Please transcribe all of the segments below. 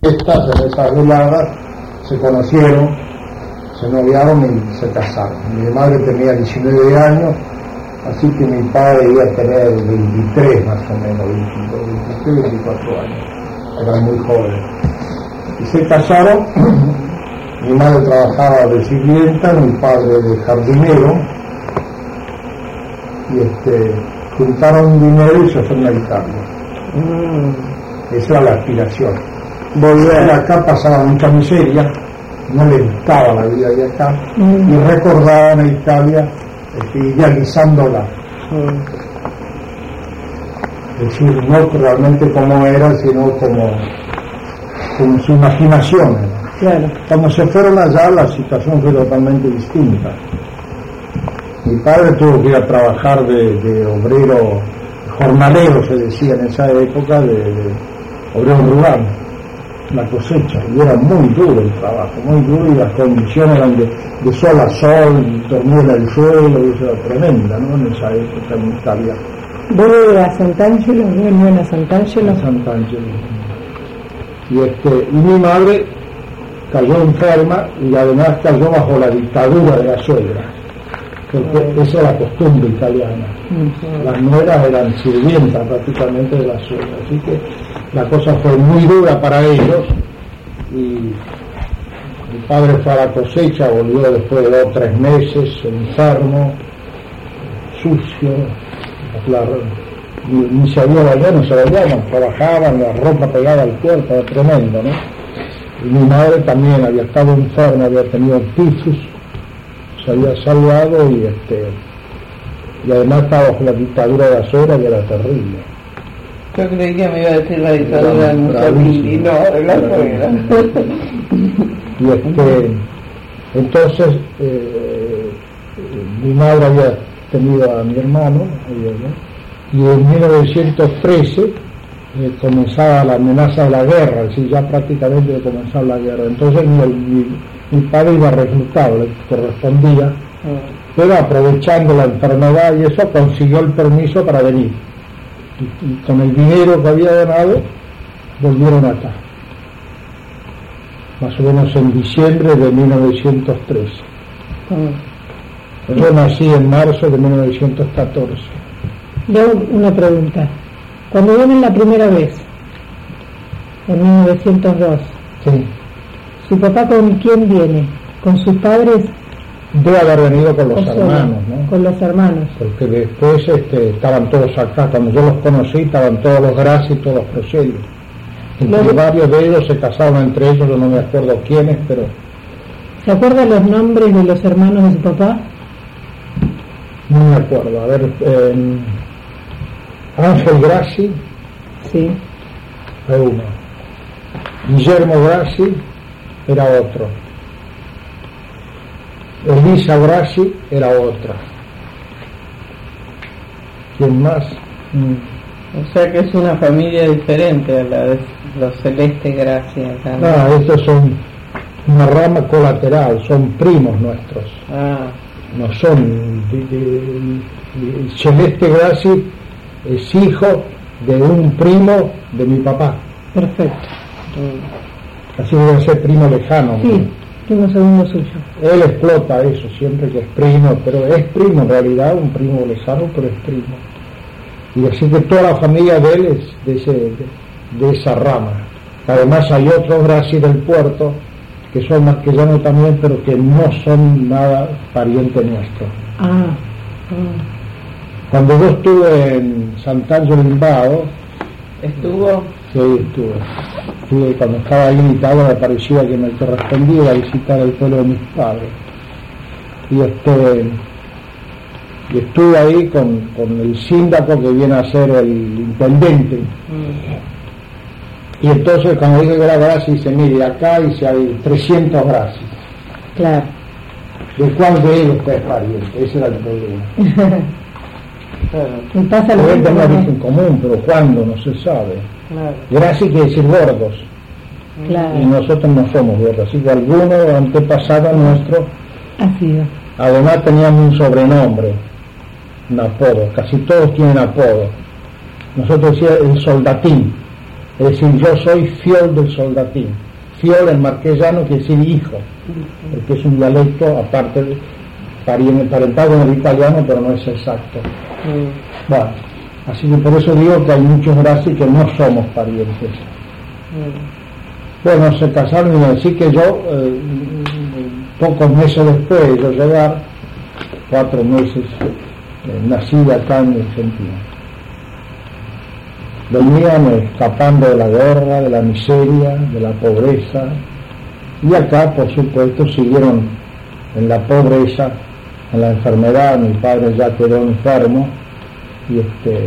En esas veladas se conocieron, se noviaron y se casaron. Mi madre tenía 19 años, así que mi padre iba a tener 23 más o menos, 23, 24 años. Eran muy jóvenes. Y se casaron. Mi madre trabajaba de sirvienta, mi padre de jardinero, y juntaron dinero y se fueron a Italia. Esa era la aspiración. Volver acá pasaba mucha miseria, no le gustaba la vida de acá, y recordaban a Italia idealizándola. Es decir, no realmente como era, sino como su imaginación era. Claro. Cuando se fueron allá, la situación fue totalmente distinta. Mi padre tuvo que ir a trabajar de obrero, jornalero se decía en esa época, de obrero rural, la cosecha, y era muy duro el trabajo, muy duro, y las condiciones eran de sol a sol, dormir en el suelo, y eso era tremenda, ¿no? En esa época en Italia. ¿Vos a Sant'Angelo? ¿No en Sant'Angelo? Sant'Angelo. Y mi madre cayó enferma y además cayó bajo la dictadura de la suegra, porque esa es la costumbre italiana. Las nueras eran sirvientas prácticamente de la suegra, así que la cosa fue muy dura para ellos, y mi padre fue a la cosecha, volvió después de 2 o 3 meses, enfermo, sucio, ni se había bañado, no se bañaban, trabajaban, la ropa pegada al cuerpo, era tremendo, ¿no? Y mi madre también había estado enferma, había tenido tifus, se había salvado, y además estaba bajo la dictadura de la suegra, que era terrible. Yo creí que me iba a decir la dictadura de Mussolini, no, de la suegra. Y entonces mi madre había tenido a mi hermano, y en 1913 comenzaba la amenaza de la guerra, es decir, ya prácticamente comenzaba la guerra. Entonces mi padre iba reclutado, le correspondía, pero aprovechando la enfermedad y eso, consiguió el permiso para venir. Y con el dinero que había ganado, volvieron acá, más o menos en diciembre de 1913. Yo nací en marzo de 1914. Yo una pregunta. Cuando vienen la primera vez, en 1902, sí. ¿Su papá con quién viene? ¿Con sus padres? Debe haber venido con los hermanos, ¿no? Con los hermanos. Porque después estaban todos acá. Cuando yo los conocí, estaban todos los Grassi y todos los Proselli. Varios de ellos se casaron entre ellos, yo no me acuerdo quiénes, pero... ¿Se acuerdan los nombres de los hermanos de su papá? No me acuerdo. A ver, Ángel Grassi, sí, fue uno. Guillermo Grassi era otro. Elisa Grassi era otra. ¿Quién más? O sea que es una familia diferente a la de los Celeste Grassi acá. No, estos son una rama colateral, son primos nuestros. No son... Celeste Grassi es hijo de un primo de mi papá. Perfecto. Así debe ser primo lejano. Sí, primo segundo suyo. Él explota eso siempre, que es primo, pero es primo en realidad, un primo lejano, pero es primo. Y así que toda la familia de él es de esa rama. Además hay otros Grassi del puerto que son masquellanos también, pero que no son nada pariente nuestro. Cuando yo estuve en Sant'Angelo Limbao, ¿estuvo? Sí, estuve cuando estaba ahí en Italia, me parecía que me correspondía visitar el pueblo de mis padres. Y estuve ahí con el síndaco que viene a ser el intendente. Y entonces cuando dije que era Grassi, dice, mire, acá dice hay 300 Grassi. Claro. ¿De cuál de ellos usted es pariente? Ese era el problema. Y pasa lo Pueden mismo, tener origen común, pero ¿cuándo? No se sabe. Claro. Grassi quiere decir gordos. Claro. Y nosotros no somos gordos, así que algunos antepasados nuestros, además teníamos un sobrenombre, un apodo, casi todos tienen apodo. Nosotros decíamos el soldatín, Es decir, yo soy fiol del soldatín. Fiol en marquesano quiere decir hijo, porque es un dialecto aparte de parentado con el italiano, pero no es exacto. Bueno, así que por eso digo que hay muchos Grassi que no somos parientes. Bueno, se casaron y así que yo, pocos meses después de yo llegar, 4 meses, nací acá en Argentina. Venían escapando de la guerra, de la miseria, de la pobreza, y acá, por supuesto, siguieron en la pobreza, en la enfermedad. Mi padre ya quedó enfermo, y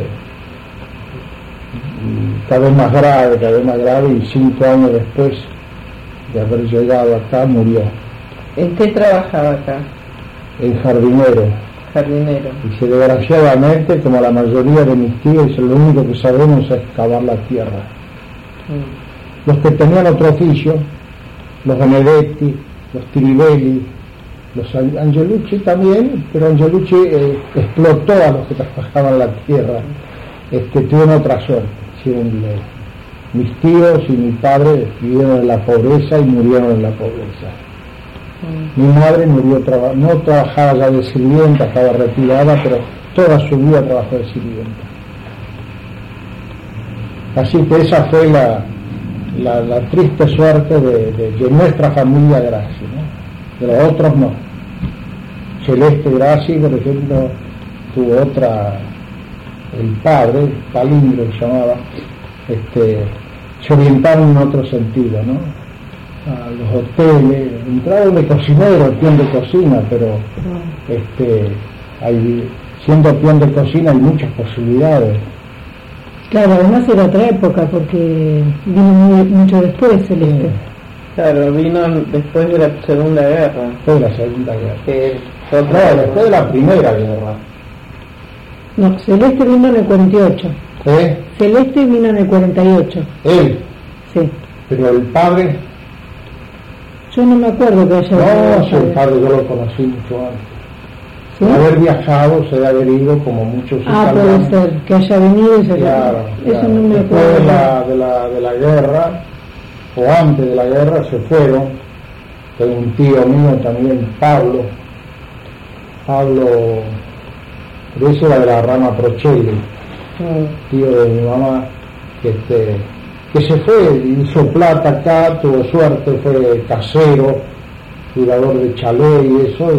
cada vez más grave, y 5 años después de haber llegado acá murió. ¿En qué trabajaba acá? En jardinero. Y si desgraciadamente, como la mayoría de mis tíos, lo único que sabemos es excavar la tierra. Los que tenían otro oficio, los Benedetti, los Tiribelli, los Angelucci también, pero Angelucci explotó a los que trabajaban la tierra. Tuvieron otra suerte. Mis tíos y mi padre vivieron en la pobreza y murieron en la pobreza. Mi madre murió, no trabajaba ya de sirvienta, estaba retirada, pero toda su vida trabajó de sirvienta. Así que esa fue la triste suerte de nuestra familia Grassi, ¿no? De los otros no. Celeste Grassi, por ejemplo, tuvo otra, el padre, Palindro se llamaba, se orientaron en otro sentido, ¿no? A los hoteles, entraron de cocinero, peón de cocina, pero siendo peón de cocina hay muchas posibilidades. Claro, además era otra época, porque vino mucho después Celeste. Sí. Claro, vino después de la Segunda Guerra. Después de la Segunda Guerra. No, después de la Primera Guerra. No, Celeste vino en el 48. Celeste vino en el 48. Él. Sí. Pero el padre. Yo no me acuerdo que haya No, sí, el padre yo lo conocí mucho antes. ¿Sí? De haber viajado, se debe haber ido como muchos italianos. Puede ser, que haya venido y se Claro. Eso no me Después acuerdo. de la guerra, o antes de la guerra, se fueron. Tengo un tío mío también, Pablo, pero ese era de la rama Procelli, tío de mi mamá, que se fue, hizo plata acá, tuvo suerte, fue casero, cuidador de chalet y eso,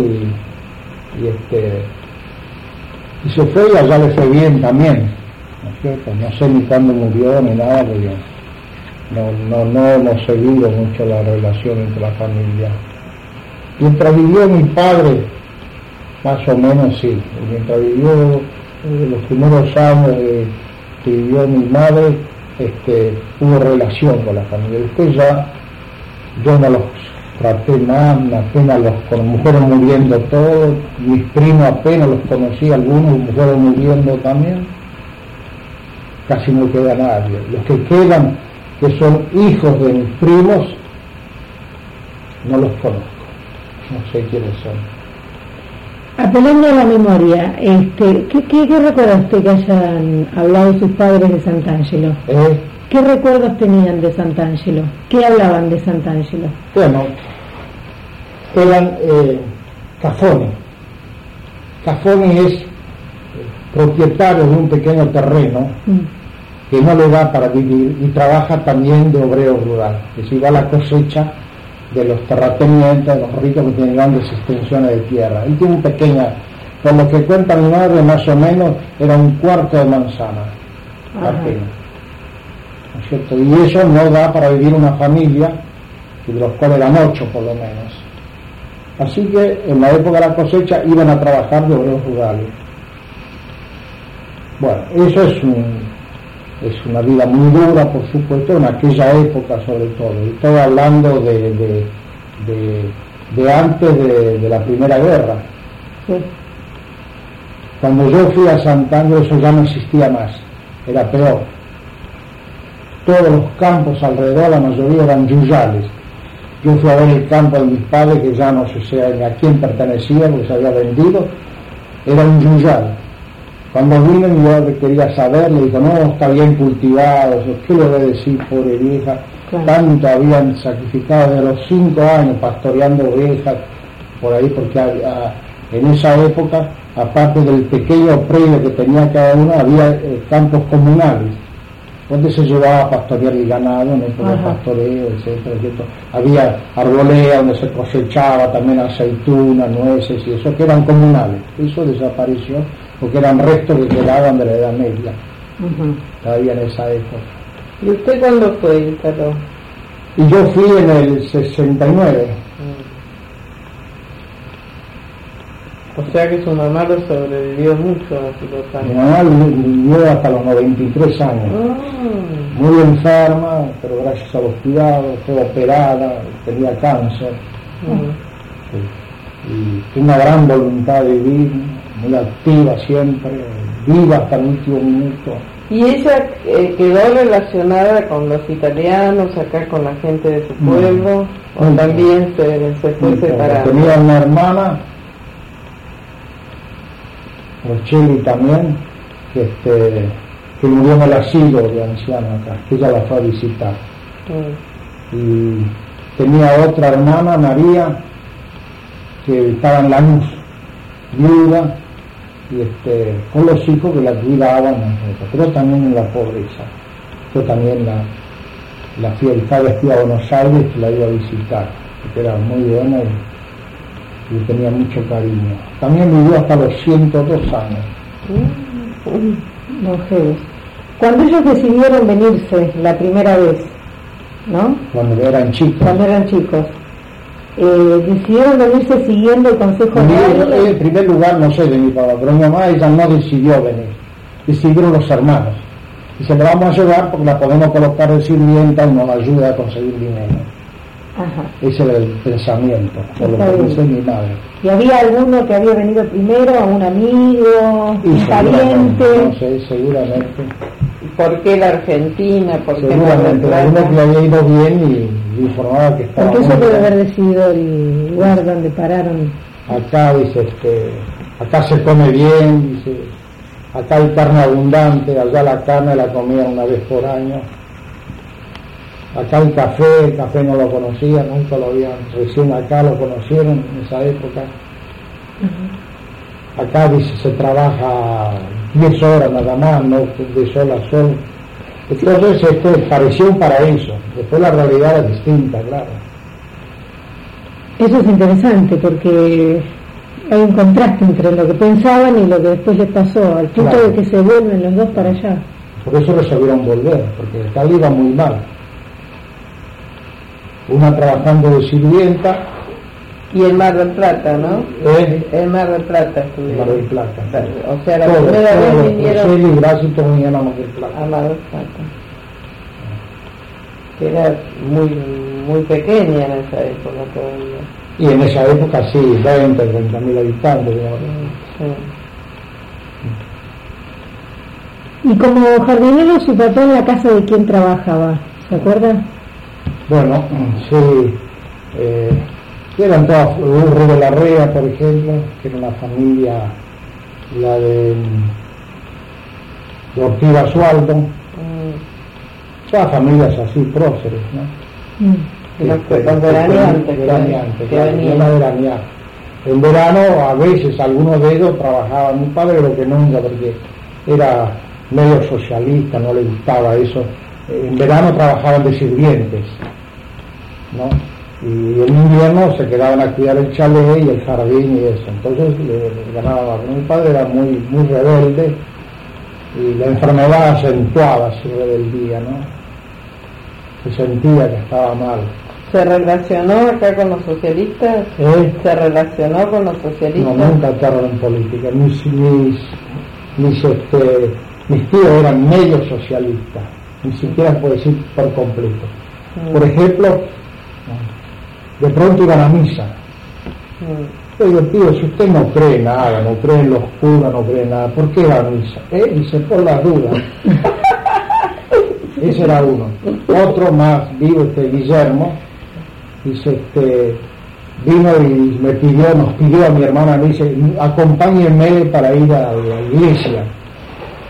y se fue y allá le fue bien también, ¿no es cierto? No sé ni cuándo murió ni nada, porque no hemos seguido mucho la relación entre la familia. Mientras vivió mi padre, más o menos sí, mientras vivió los primeros años que vivió mi madre, hubo relación con la familia. Después ya yo no los traté más, apenas los fueron muriendo todos, mis primos apenas los conocí, algunos fueron muriendo también, casi no queda nadie. Los que quedan, que son hijos de mis primos, no los conozco, no sé quiénes son. Apelando a la memoria, ¿qué recuerdaste que hayan hablado sus padres de Sant'Angelo? ¿Qué recuerdos tenían de Sant'Angelo? ¿Qué hablaban de Sant'Angelo? Bueno, eran Cafoni. Cafoni es propietario de un pequeño terreno que no le da para vivir y trabaja también de obrero rural, que si va a la cosecha de los terratenientes, de los ricos que tienen grandes extensiones de tierra. Y tiene un pequeña, por lo que cuenta mi madre, más o menos era un cuarto de manzana, apenas. ¿No es cierto? Y eso no da para vivir una familia, de los cuales eran 8 por lo menos. Así que en la época de la cosecha iban a trabajar de obreros rurales. Bueno, eso es una vida muy dura, por supuesto, en aquella época sobre todo. Y estoy hablando de antes de la Primera Guerra. Sí. Cuando yo fui a Sant'Angelo eso ya no existía más, era peor. Todos los campos alrededor, la mayoría eran yuyales. Yo fui a ver el campo de mis padres, que ya no sé a quién pertenecía, porque se había vendido, era un yuyal. Cuando vino mi padre quería saber, le dijo, no, está bien cultivado, ¿qué le voy a decir, pobre vieja? Claro. Tanto habían sacrificado de los 5 años pastoreando ovejas por ahí, porque en esa época, aparte del pequeño predio que tenía cada uno, había campos comunales, donde se llevaba a pastorear el ganado, en época de pastoreo, etcétera, etcétera. Había arbolea donde se cosechaba también aceitunas, nueces y eso, que eran comunales. Eso desapareció porque eran restos que quedaban de la Edad Media, todavía en esa época. ¿Y usted cuándo fue, Carlos? Y yo fui en el 69. O sea que su mamá lo sobrevivió mucho a sus años. Mi mamá vivió hasta los 93 años. Muy enferma, pero gracias a los cuidados, fue operada, tenía cáncer. Y tiene una gran voluntad de vivir, muy activa siempre, viva hasta el último minuto. ¿Y ella quedó relacionada con los italianos, acá con la gente de su pueblo? ¿O también se fue separando? Tenía una hermana, Rocheli también, que murió en el asilo de ancianos acá, que ella la fue a visitar. Y tenía otra hermana, María, que estaba en Lanús, viuda, y con los hijos que la cuidaban, pero también en la pobreza. Yo también la fui a Buenos Aires, que la iba a visitar, porque era muy buena y tenía mucho cariño. También vivió hasta los 102 años. Cuando ellos decidieron venirse la primera vez, ¿no? Cuando eran chicos. Decidieron venirse siguiendo el consejo de él. En primer lugar, no sé de mi papá, pero mi mamá, ella no decidió venir, decidieron los hermanos. Dice, le vamos a ayudar porque la podemos colocar de sirvienta y nos ayuda a conseguir dinero. Ese era el pensamiento, por lo que pensé mi madre. ¿Y había alguno que había venido primero, un amigo, un pariente? No sé, seguramente. ¿Por qué la Argentina? ¿Por qué seguramente, alguno que le había ido bien y informaba que estaba... Porque eso puede haber decidido el lugar donde pararon. Acá, dice, acá se come bien, dice, acá hay carne abundante, allá la carne la comían una vez por año. Acá el café no lo conocía, nunca lo habían, recién acá lo conocieron en esa época. Acá dice, se trabaja 10 horas nada más, no de sol a sol. Entonces pareció un paraíso, después la realidad era distinta, claro. Eso es interesante porque hay un contraste entre lo que pensaban y lo que después les pasó, al punto de que se vuelven los dos para allá. Por eso resolvieron volver, porque acá le iba muy mal. Una trabajando de sirvienta. Y el Mar del Plata, ¿no? El Mar del Plata. El Mar del Plata. O sea, la primera vez vinieron... y Gracias vinieron a Mar del Plata. A Mar del Plata. Que era muy pequeña en esa época todavía. Y en esa época sí, 30.000 habitantes. Y como jardinero, su papá en la casa de quién trabajaba, ¿se acuerdan? Bueno, sí, eran todas Urro de la Rea, por ejemplo, que era una familia, la de Ortiz Basualdo, todas familias así próceres, ¿no? Con veraneantes. En verano, a veces, algunos de ellos trabajaban, mi padre lo que nunca, porque era medio socialista, no le gustaba eso. En verano trabajaban de sirvientes, ¿no? Y en invierno se quedaban a cuidar el chalet y el jardín y eso. Entonces le ganaba. Mi padre era muy rebelde y la enfermedad acentuaba su rebeldía, ¿no? Se sentía que estaba mal. ¿Se relacionó acá con los socialistas? ¿Se relacionó con los socialistas? No, nunca entraron en política. Mis tíos eran medio socialistas, ni siquiera puedo decir por completo. Por ejemplo, de pronto iban a misa. Yo digo, tío, si usted no cree nada, no cree en los curas, no cree en nada, ¿por qué va a misa? Dice, por las dudas. Ese era uno. Otro más vivo, Guillermo, dice, vino y nos pidió a mi hermana, me dice, acompáñenme para ir a la iglesia.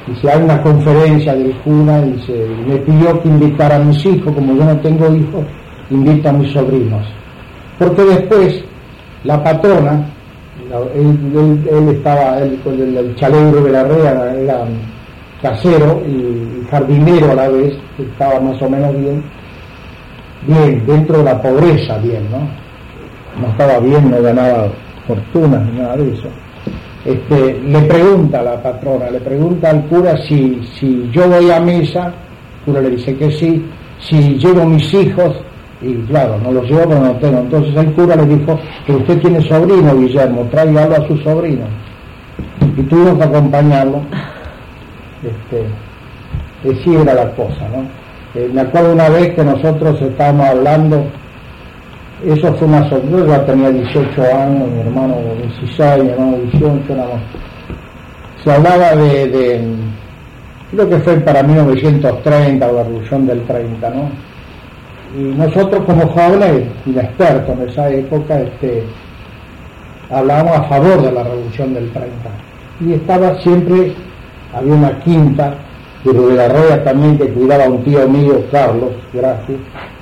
Dice, hay una conferencia del cura, dice, me pidió que invitara a mis hijos, como yo no tengo hijos, invito a mis sobrinos. Porque después, la patrona, él estaba, el Chalegro de la Rea era casero y jardinero a la vez, estaba más o menos bien, dentro de la pobreza, bien, ¿no? No estaba bien, no ganaba fortuna ni nada de eso. Le pregunta a la patrona, le pregunta al cura si yo voy a misa, el cura le dice que sí, si llevo mis hijos, y claro, no los llevo pero no tengo. Entonces el cura le dijo que usted tiene sobrino, Guillermo, tráigalo a su sobrino. Y tuvimos que acompañarlo. Así era la cosa, ¿no? Me acuerdo una vez que nosotros estábamos hablando, eso fue una sorpresa, ya tenía 18 años, mi hermano 16, mi hermano 18, nada más. Se hablaba de creo que fue para 1930, la revolución del 30, ¿no? Y nosotros como jóvenes, inexpertos en esa época, hablábamos a favor de la revolución del 30. Y estaba siempre, había una quinta, de la Rea también, que cuidaba un tío mío, Carlos, gracias,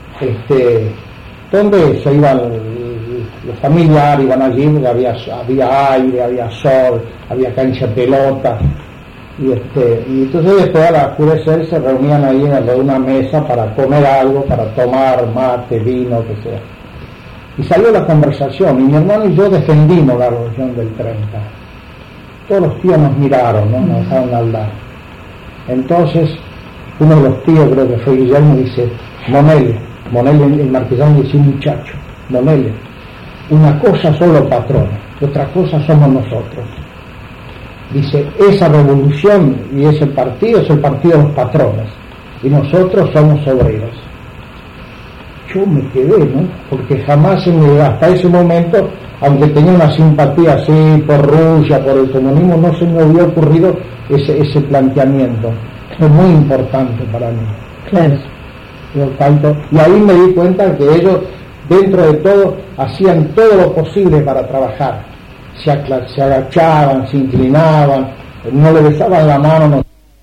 donde se iban los familiares, iban allí, porque había aire, había sol, había cancha de pelota, y entonces después al oscurecer se reunían ahí en una mesa para comer algo, para tomar mate, vino, que sea. Y salió la conversación, y mi hermano y yo defendimos la revolución del 30. Todos los tíos nos miraron, ¿no? Nos dejaron hablar. Entonces, uno de los tíos, creo que fue Guillermo, dice, Monele, el marquesano dice, muchacho, Monele, una cosa son los patrones, otra cosa somos nosotros. Dice, esa revolución y ese partido es el partido de los patrones, y nosotros somos obreros. Yo me quedé, ¿no? Porque jamás hasta ese momento, aunque tenía una simpatía así por Rusia, por el comunismo, no se me había ocurrido ese planteamiento. Es muy importante para mí. Claro. Y ahí me di cuenta que ellos, dentro de todo, hacían todo lo posible para trabajar. Se agachaban, se inclinaban, no le besaban la mano, no.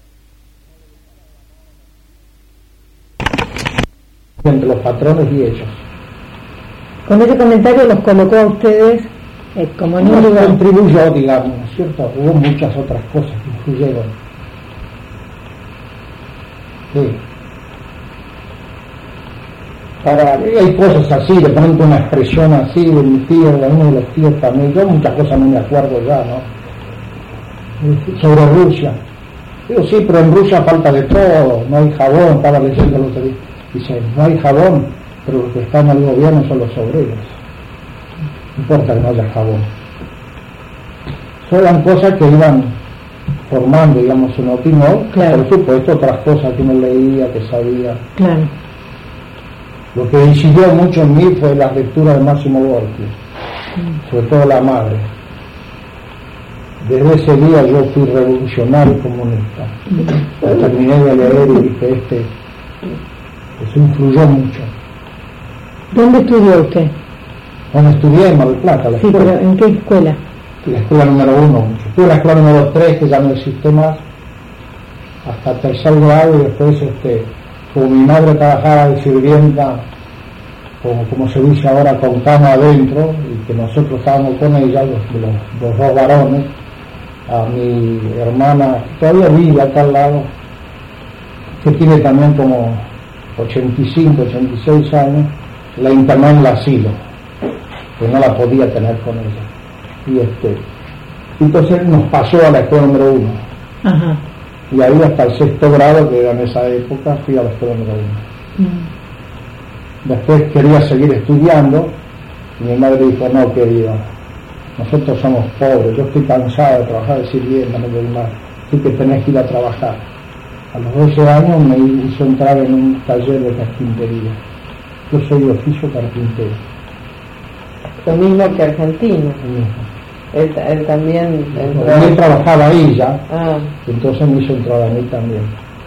Entre los patrones y ellos. Con ese comentario los colocó a ustedes como en un lugar. Contribuyó, digamos, ¿no es cierto? Hubo muchas otras cosas que influyeron. Sí. Hay cosas así, de pronto una expresión así de mi tío, de uno de los tíos también, yo muchas cosas no me acuerdo ya, ¿no? Sobre Rusia. Digo, sí, pero en Rusia falta de todo, no hay jabón, estaba leyendo el otro día. Dice, no hay jabón, pero los que están al gobierno son los obreros. No importa que no haya jabón. Son eran cosas que iban formando, digamos, una opinión, claro. Por supuesto, otras cosas que uno leía, que sabía. Claro. Lo que incidió mucho en mí fue la lectura de Máximo Gorki, sobre todo La Madre. Desde ese día yo fui revolucionario y comunista. Terminé de leer y dije, eso influyó mucho. ¿Dónde estudió usted? Bueno, estudié en Mar del Plata, la escuela. Pero ¿en qué escuela? La escuela número 1. Estuve la escuela número 3, que ya no existe más, hasta tercer grado, y después, como mi madre trabajaba de sirvienta, como se dice ahora, con cama adentro, y que nosotros estábamos con ella, los dos varones, a mi hermana, todavía vive acá al lado, que tiene también como 85, 86 años, la internó en el asilo, que no la podía tener con ella. Y entonces nos pasó a la escuela número 1. Ajá. Y ahí hasta el 6º grado, que era en esa época, fui a la escuela número 1. Después quería seguir estudiando, y mi madre dijo, no, querido, nosotros somos pobres, yo estoy cansada de trabajar de sirvienta, no voy más, así que tenés que ir a trabajar. A los 12 años me hizo entrar en un taller de carpintería. Yo soy de oficio carpintero. Lo mismo que argentino. Él también entró. Él trabajaba ahí ya, y entonces me hizo entrar a mí también.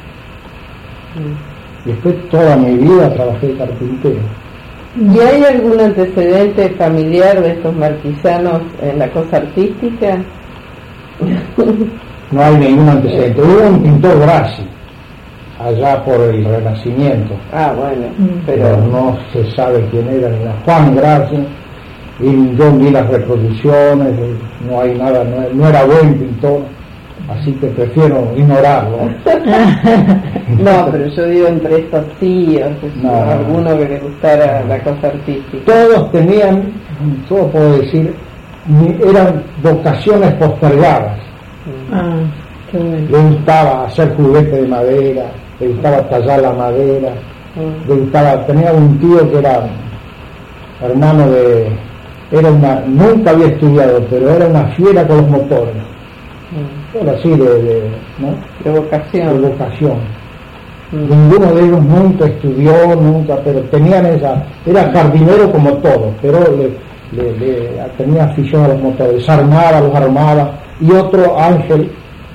Y después toda mi vida trabajé de carpintero. ¿Y hay algún antecedente familiar de estos marquisanos en la cosa artística? no hay ningún antecedente. Hubo un pintor Grassi, allá por el Renacimiento. Bueno, pero no se sabe quién era, ni Juan Grassi, y yo vi las reproducciones, no hay nada, no era buen pintor, así que prefiero ignorarlo. No, pero yo digo entre estos tíos, alguno que les gustara la cosa artística. Todos tenían, todo puedo decir, eran vocaciones postergadas. Qué bueno. Le gustaba hacer juguete de madera, le gustaba tallar la madera, le gustaba, tenía un tío que era hermano nunca había estudiado, pero era una fiera con los motores. Era así ¿no? De vocación. Ninguno de ellos nunca estudió, pero tenían era jardinero como todos, pero tenía afición a los motores, los armaba, y otro Ángel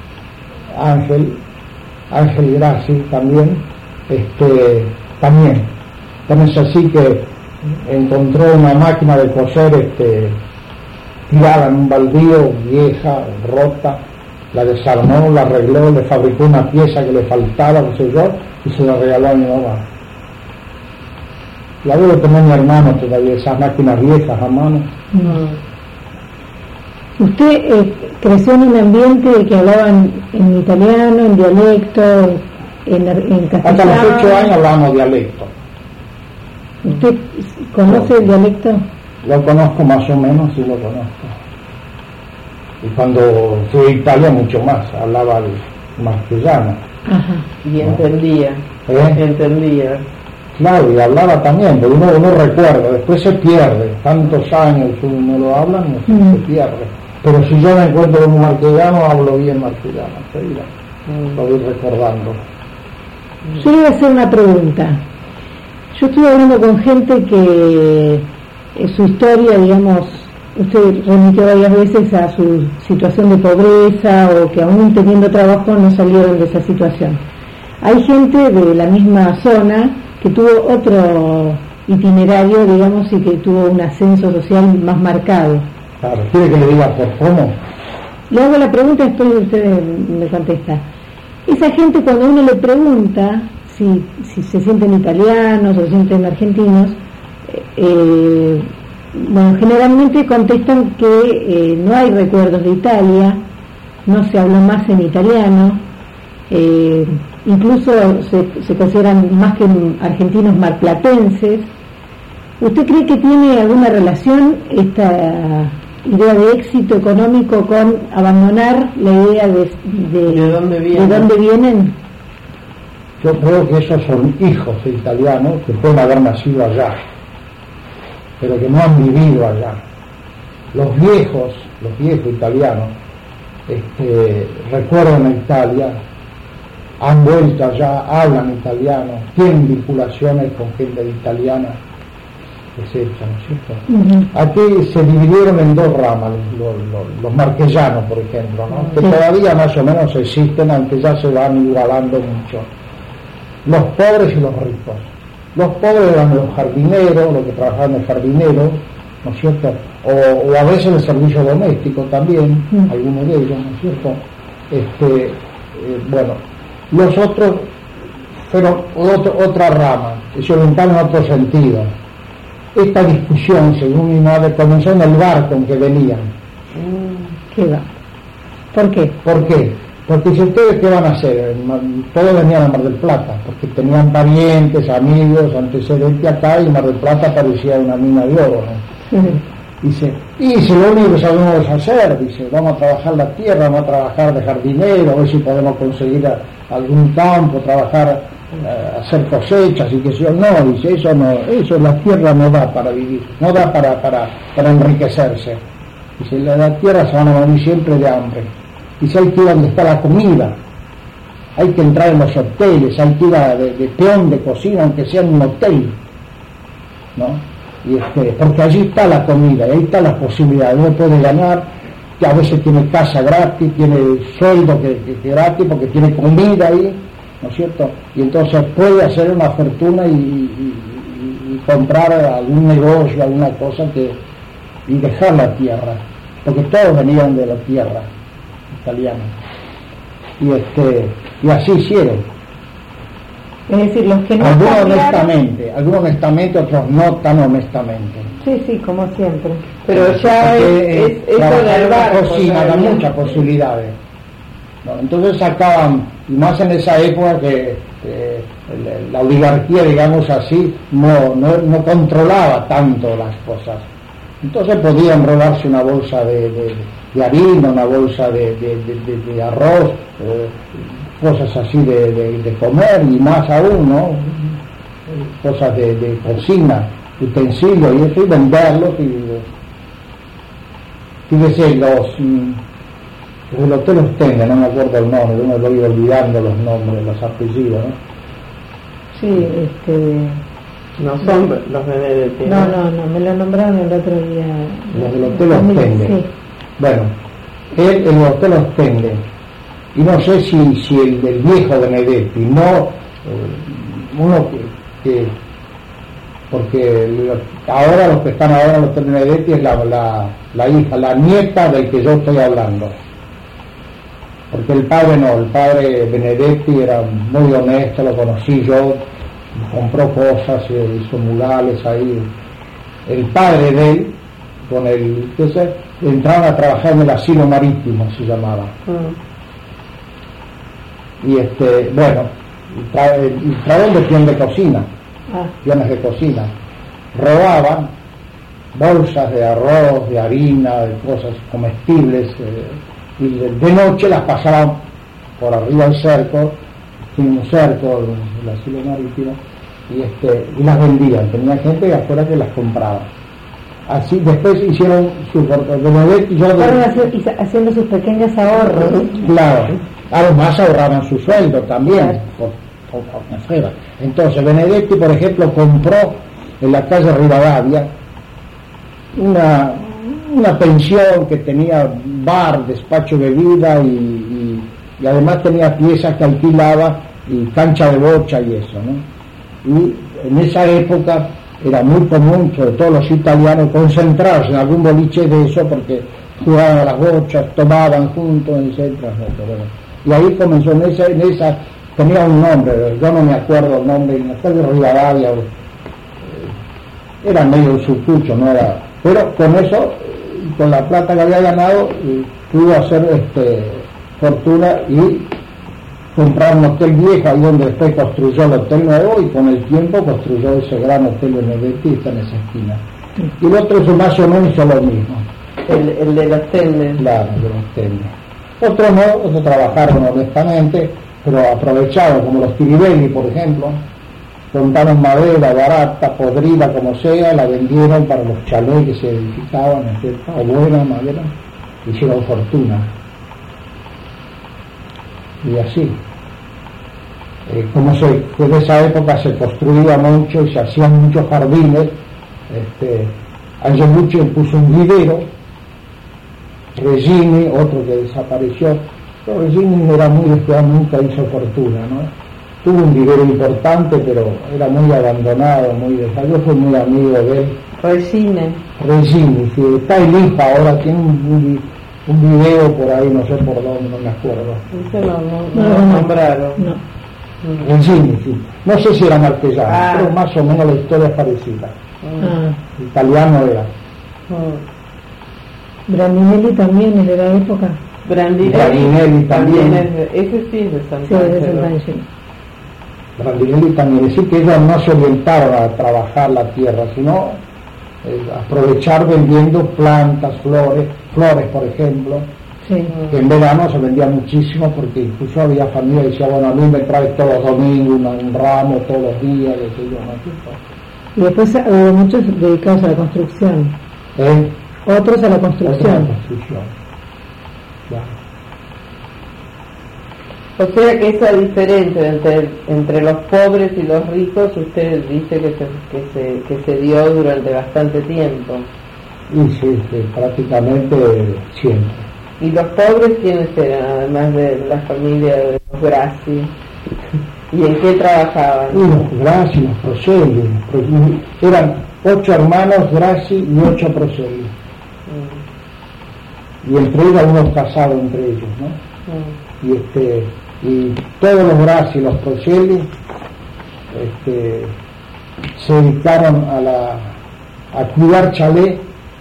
Grassi también, también es así que encontró una máquina de coser tirada en un baldío, vieja, rota, la desarmó, la arregló, le fabricó una pieza que le faltaba, qué sé yo, y se la regaló a mi mamá. La debe tener mi hermano todavía, esas máquinas viejas a mano. ¿Usted creció en un ambiente de que hablaban en italiano, en dialecto, en castellano? Hasta los 8 años hablábamos dialecto. ¿Usted conoce el dialecto? Lo conozco más o menos, sí lo conozco. Y cuando fui a Italia mucho más, hablaba el castellano. Ajá. Y entendía. Entendía. Claro, y hablaba también, pero uno recuerda, después se pierde, tantos años uno lo habla, se pierde. Pero si yo me encuentro con un marquellano, hablo bien marquellano, lo voy recordando. Yo le voy a hacer una pregunta. Yo estuve hablando con gente que su historia, digamos, usted remitió varias veces a su situación de pobreza o que aún teniendo trabajo no salieron de esa situación. Hay gente de la misma zona que tuvo otro itinerario, digamos, y que tuvo un ascenso social más marcado. Claro, ¿quiere que le diga por cómo? Le hago la pregunta y después usted me contesta. Esa gente, cuando uno le pregunta si se sienten italianos o se sienten argentinos, bueno, generalmente contestan que no hay recuerdos de Italia, no se habla más en italiano, incluso se consideran más que argentinos marplatenses. ¿Usted cree que tiene alguna relación esta idea de éxito económico con abandonar la idea de dónde vienen? Yo creo que esos son hijos de italianos que pueden haber nacido allá, pero que no han vivido allá. Los viejos italianos recuerdan a Italia, han vuelto allá, hablan italiano, tienen vinculaciones con gente italiana, etc. ¿no es cierto? Aquí se dividieron en dos ramas, los marquellanos, por ejemplo, ¿no? Que todavía más o menos existen, aunque ya se van igualando mucho. Los pobres y los ricos. Los pobres eran los jardineros, los que trabajaban de jardinero, ¿no es cierto? O a veces el servicio doméstico también, algunos de ellos, ¿no es cierto? Bueno, los otros fueron otra rama, se orientaron en otro sentido. Esta discusión, según mi madre, comenzó en el barco en que venían. ¿Qué va? ¿Por qué? ¿Por qué? Porque si ustedes, ¿qué van a hacer? Todos venían a Mar del Plata, porque tenían parientes, amigos, antecedentes acá, y Mar del Plata parecía una mina de oro, ¿no? Dice, lo único que sabemos hacer, dice, vamos a trabajar la tierra, vamos a trabajar de jardinero, a ver si podemos conseguir algún campo, trabajar, hacer cosechas y que yo, no, dice, eso la tierra no da para vivir, no da para enriquecerse. Dice, la tierra se van a morir siempre de hambre. Dice, hay que ir donde está la comida, hay que entrar en los hoteles, hay que ir de peón de cocina, aunque sea en un hotel, ¿no? Y porque allí está la comida, y ahí está la posibilidad. Uno puede ganar, que a veces tiene casa gratis, tiene sueldo que gratis, porque tiene comida ahí, ¿no es cierto? Y entonces puede hacer una fortuna y comprar algún negocio, alguna cosa y dejar la tierra, porque todos venían de la tierra italiana. y así hicieron. Es decir, los que no algunos honestamente, otros no tan honestamente. Sí, como siempre. Pero ya es eso del barco. Cocina da muchas posibilidades. ¿No? Entonces sacaban, y más en esa época que la oligarquía, digamos así, no controlaba tanto las cosas. Entonces podían robarse una bolsa de harina, una bolsa de arroz, cosas así de comer, y más aún, ¿no? Cosas de cocina, utensilios y eso, y venderlos. Fíjese, el hotel Ostende, no me acuerdo el nombre, uno lo iba olvidando los nombres, los apellidos, ¿no? Sí, no son los Benedetti. No, me lo nombraron el otro día. Los del hotel Ostende. Sí. Bueno, el hotel Ostende, y no sé si el viejo Benedetti, no uno que porque ahora los que están ahora en el hotel Benedetti es la hija, la nieta del que yo estoy hablando. Porque el padre Benedetti era muy honesto, lo conocí yo, compró cosas, hizo murales ahí. El padre de él, con el entraron a trabajar en el asilo marítimo, se llamaba. Y bueno, entraron de peón de cocina, peones de cocina. Robaban bolsas de arroz, de harina, de cosas comestibles, y de noche las pasaban por arriba del cerco, tiene un cerco, el asilo marítimo, y las vendían. Tenía gente de afuera que las compraba. Así después hicieron su haciendo sus pequeños ahorros. Claro, además ahorraban su sueldo también, por fuera. Entonces Benedetti, por ejemplo, compró en la calle Rivadavia una pensión que tenía bar, despacho de bebida y además tenía piezas que alquilaba y cancha de bocha y eso, ¿no? Y en esa época era muy común, sobre todo los italianos, concentrarse en algún boliche de eso porque jugaban a las bochas, tomaban juntos, etcétera. Y ahí comenzó en esa tenía un nombre, yo no me acuerdo el nombre, en la calle Rivadavia, era medio sucucho, no era, pero con eso, con la plata que había ganado, pudo hacer fortuna y comprar un hotel viejo, ahí donde después construyó el hotel nuevo, y con el tiempo construyó ese gran hotel Benedetti, está en esa esquina. Y el otro es más o menos lo mismo. El de los tendes. Claro, de los tendes. Otros no, otros trabajaron honestamente, pero aprovecharon, como los Tiribelli, por ejemplo, compraron madera barata, podrida, como sea, la vendieron para los chalés que se edificaban, etc., o buena madera, hicieron fortuna. Y así, como en esa época se construía mucho y se hacían muchos jardines, Angelucci puso un vivero, Regini, otro que desapareció, pero Regini era muy descuidado, nunca hizo fortuna, ¿no? Tuvo un vivero importante, pero era muy abandonado, muy dejado. Yo fui muy amigo de él. Regini, sí, está el hijo ahora, tiene un video por ahí, no sé por dónde, no me acuerdo. No nombraron. Regini, sí. No sé si era martellano, pero más o menos la historia es parecida. Italiano era. Brandinelli también es de la época. Brandinelli también. Ese sí es de Sant'Angelo. Brandinelli también, es decir que ellos no se orientaron a trabajar la tierra, sino aprovechar vendiendo plantas, flores por ejemplo, sí. Que en verano se vendía muchísimo porque incluso había familia que decía, bueno, a mí me trae todos los domingos un ramo todos los días, y después hubo muchos dedicados a la construcción, otros a la construcción. Claro. O sea que esa diferencia entre los pobres y los ricos, usted dice que se dio durante bastante tiempo. Y sí, prácticamente siempre. ¿Y los pobres quiénes eran, además de la familia de los Grassi? ¿Y en qué trabajaban? Y los Grassi, los Proselli. Eran 8 hermanos Grassi y 8 Proselli. Y entre ellos, unos casados entre ellos, ¿no? y todos los Brás y los Procelli se dedicaron a cuidar chalet,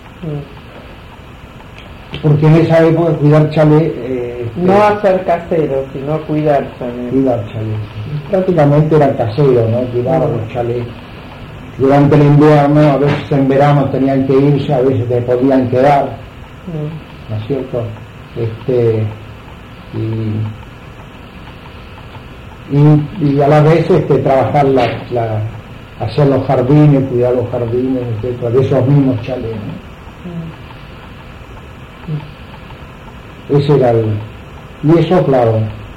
porque en esa época cuidar chalet no hacer casero, sino cuidar chalet. Cuidar chalet. Prácticamente era casero, ¿no? Cuidar los chalets. Durante el invierno, a veces en verano tenían que irse, a veces se podían quedar, ¿no es cierto? Y a la vez trabajar hacer los jardines, cuidar los jardines, etcétera, de esos mismos chalets, ¿no? Ese era y eso, claro,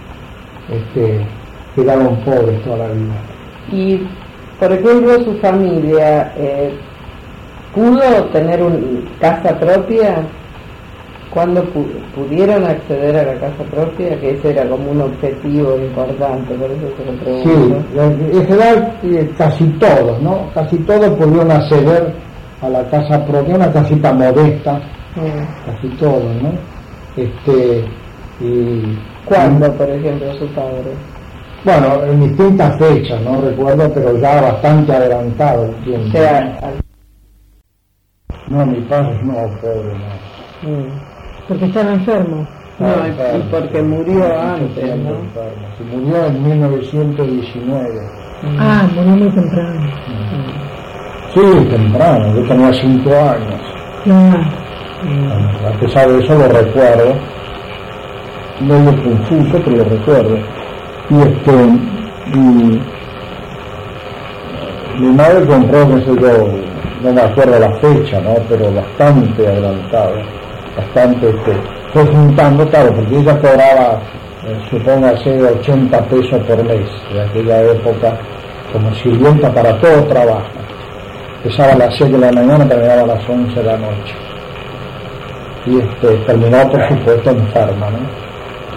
quedaron pobres toda la vida. Y por ejemplo, su familia pudo tener una casa propia. ¿Cuándo pudieron acceder a la casa propia? Que ese era como un objetivo importante, por eso se lo pregunto. Sí, en general casi todos, ¿no? Casi todos pudieron acceder a la casa propia, una casita modesta, casi todos, ¿no? ¿Cuándo, por ejemplo, su padre? Bueno, en distintas fechas, no recuerdo, pero ya bastante adelantado el tiempo. O sea, no, mi padre no, pobre, no. Porque estaba enfermo. No, y porque murió antes, ¿no? Se murió en 1919. Murió muy temprano. Sí, temprano, yo tenía 5 años. A pesar de eso lo recuerdo. Medio confuso, pero lo recuerdo. Y mi madre compró, no sé yo, no me acuerdo la fecha, ¿no? Pero bastante adelantado, bastante, fue juntando, claro, porque ella cobraba, supóngase, 80 pesos por mes, de aquella época, como sirvienta para todo trabajo. Empezaba a las 6 de la mañana, terminaba a las 11 de la noche. Y terminó, por supuesto, enferma, ¿no?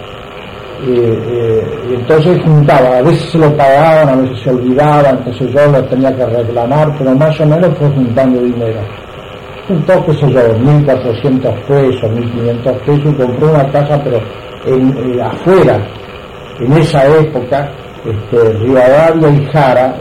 Y entonces juntaba, a veces se lo pagaban, a veces se olvidaban, entonces yo lo tenía que reclamar, pero más o menos fue juntando dinero. Juntó, qué sé yo, 1.400 pesos, 1.500 pesos, y compró una casa, pero afuera, en esa época, Rivadavia y Jara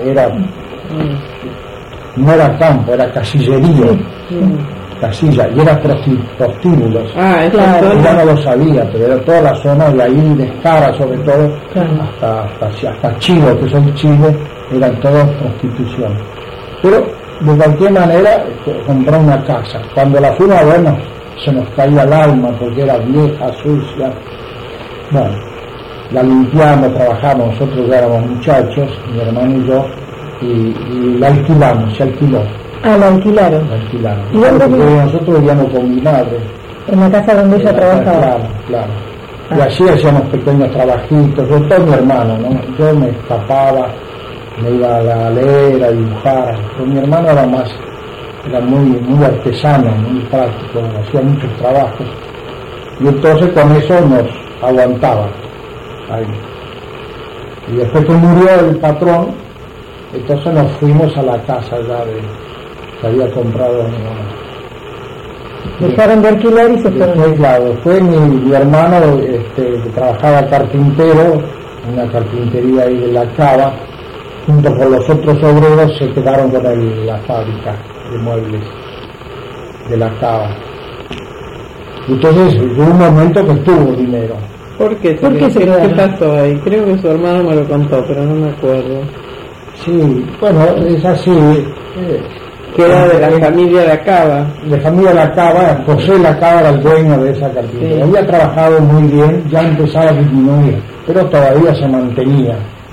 no era campo, era casillería. Casilla, y era prostíbulos. Claro. Ya no lo sabía, pero era toda la zona de ahí, de Escara sobre todo, hasta Chile, que son Chile, eran todas prostitución. Pero de cualquier manera compró una casa. Cuando la fuimos a ver, se nos caía el alma porque era vieja, sucia. Bueno, la limpiamos, trabajamos, nosotros ya éramos muchachos, mi hermano y yo, y la alquilamos, se alquiló. La alquilaron. ¿Y dónde nosotros vivíamos con mi madre? En la casa donde ella trabajaba. Claro. Y así hacíamos pequeños trabajitos, sobre todo mi hermano, ¿no? Yo me escapaba, me iba a leer, a dibujar, pero mi hermano era muy artesano, muy práctico, hacía muchos trabajos. Y entonces con eso nos aguantaba ahí. Y después que murió el patrón, entonces nos fuimos a la casa ya que había comprado mi mamá. Dejaron de alquilar y se fueron. Después, claro, fue mi hermano que trabajaba carpintero, en una carpintería ahí de la Cava, junto con los otros obreros se quedaron con la fábrica de muebles de la Cava. Entonces hubo un momento que tuvo dinero. ¿Por qué pasó ahí? Creo que su hermano me lo contó, pero no me acuerdo. Sí, bueno, es así. Que era de la familia La Cava. De familia La Cava, José La Cava era el dueño de esa carpintería. Sí. Había trabajado muy bien, ya empezaba a disminuir, pero todavía se mantenía.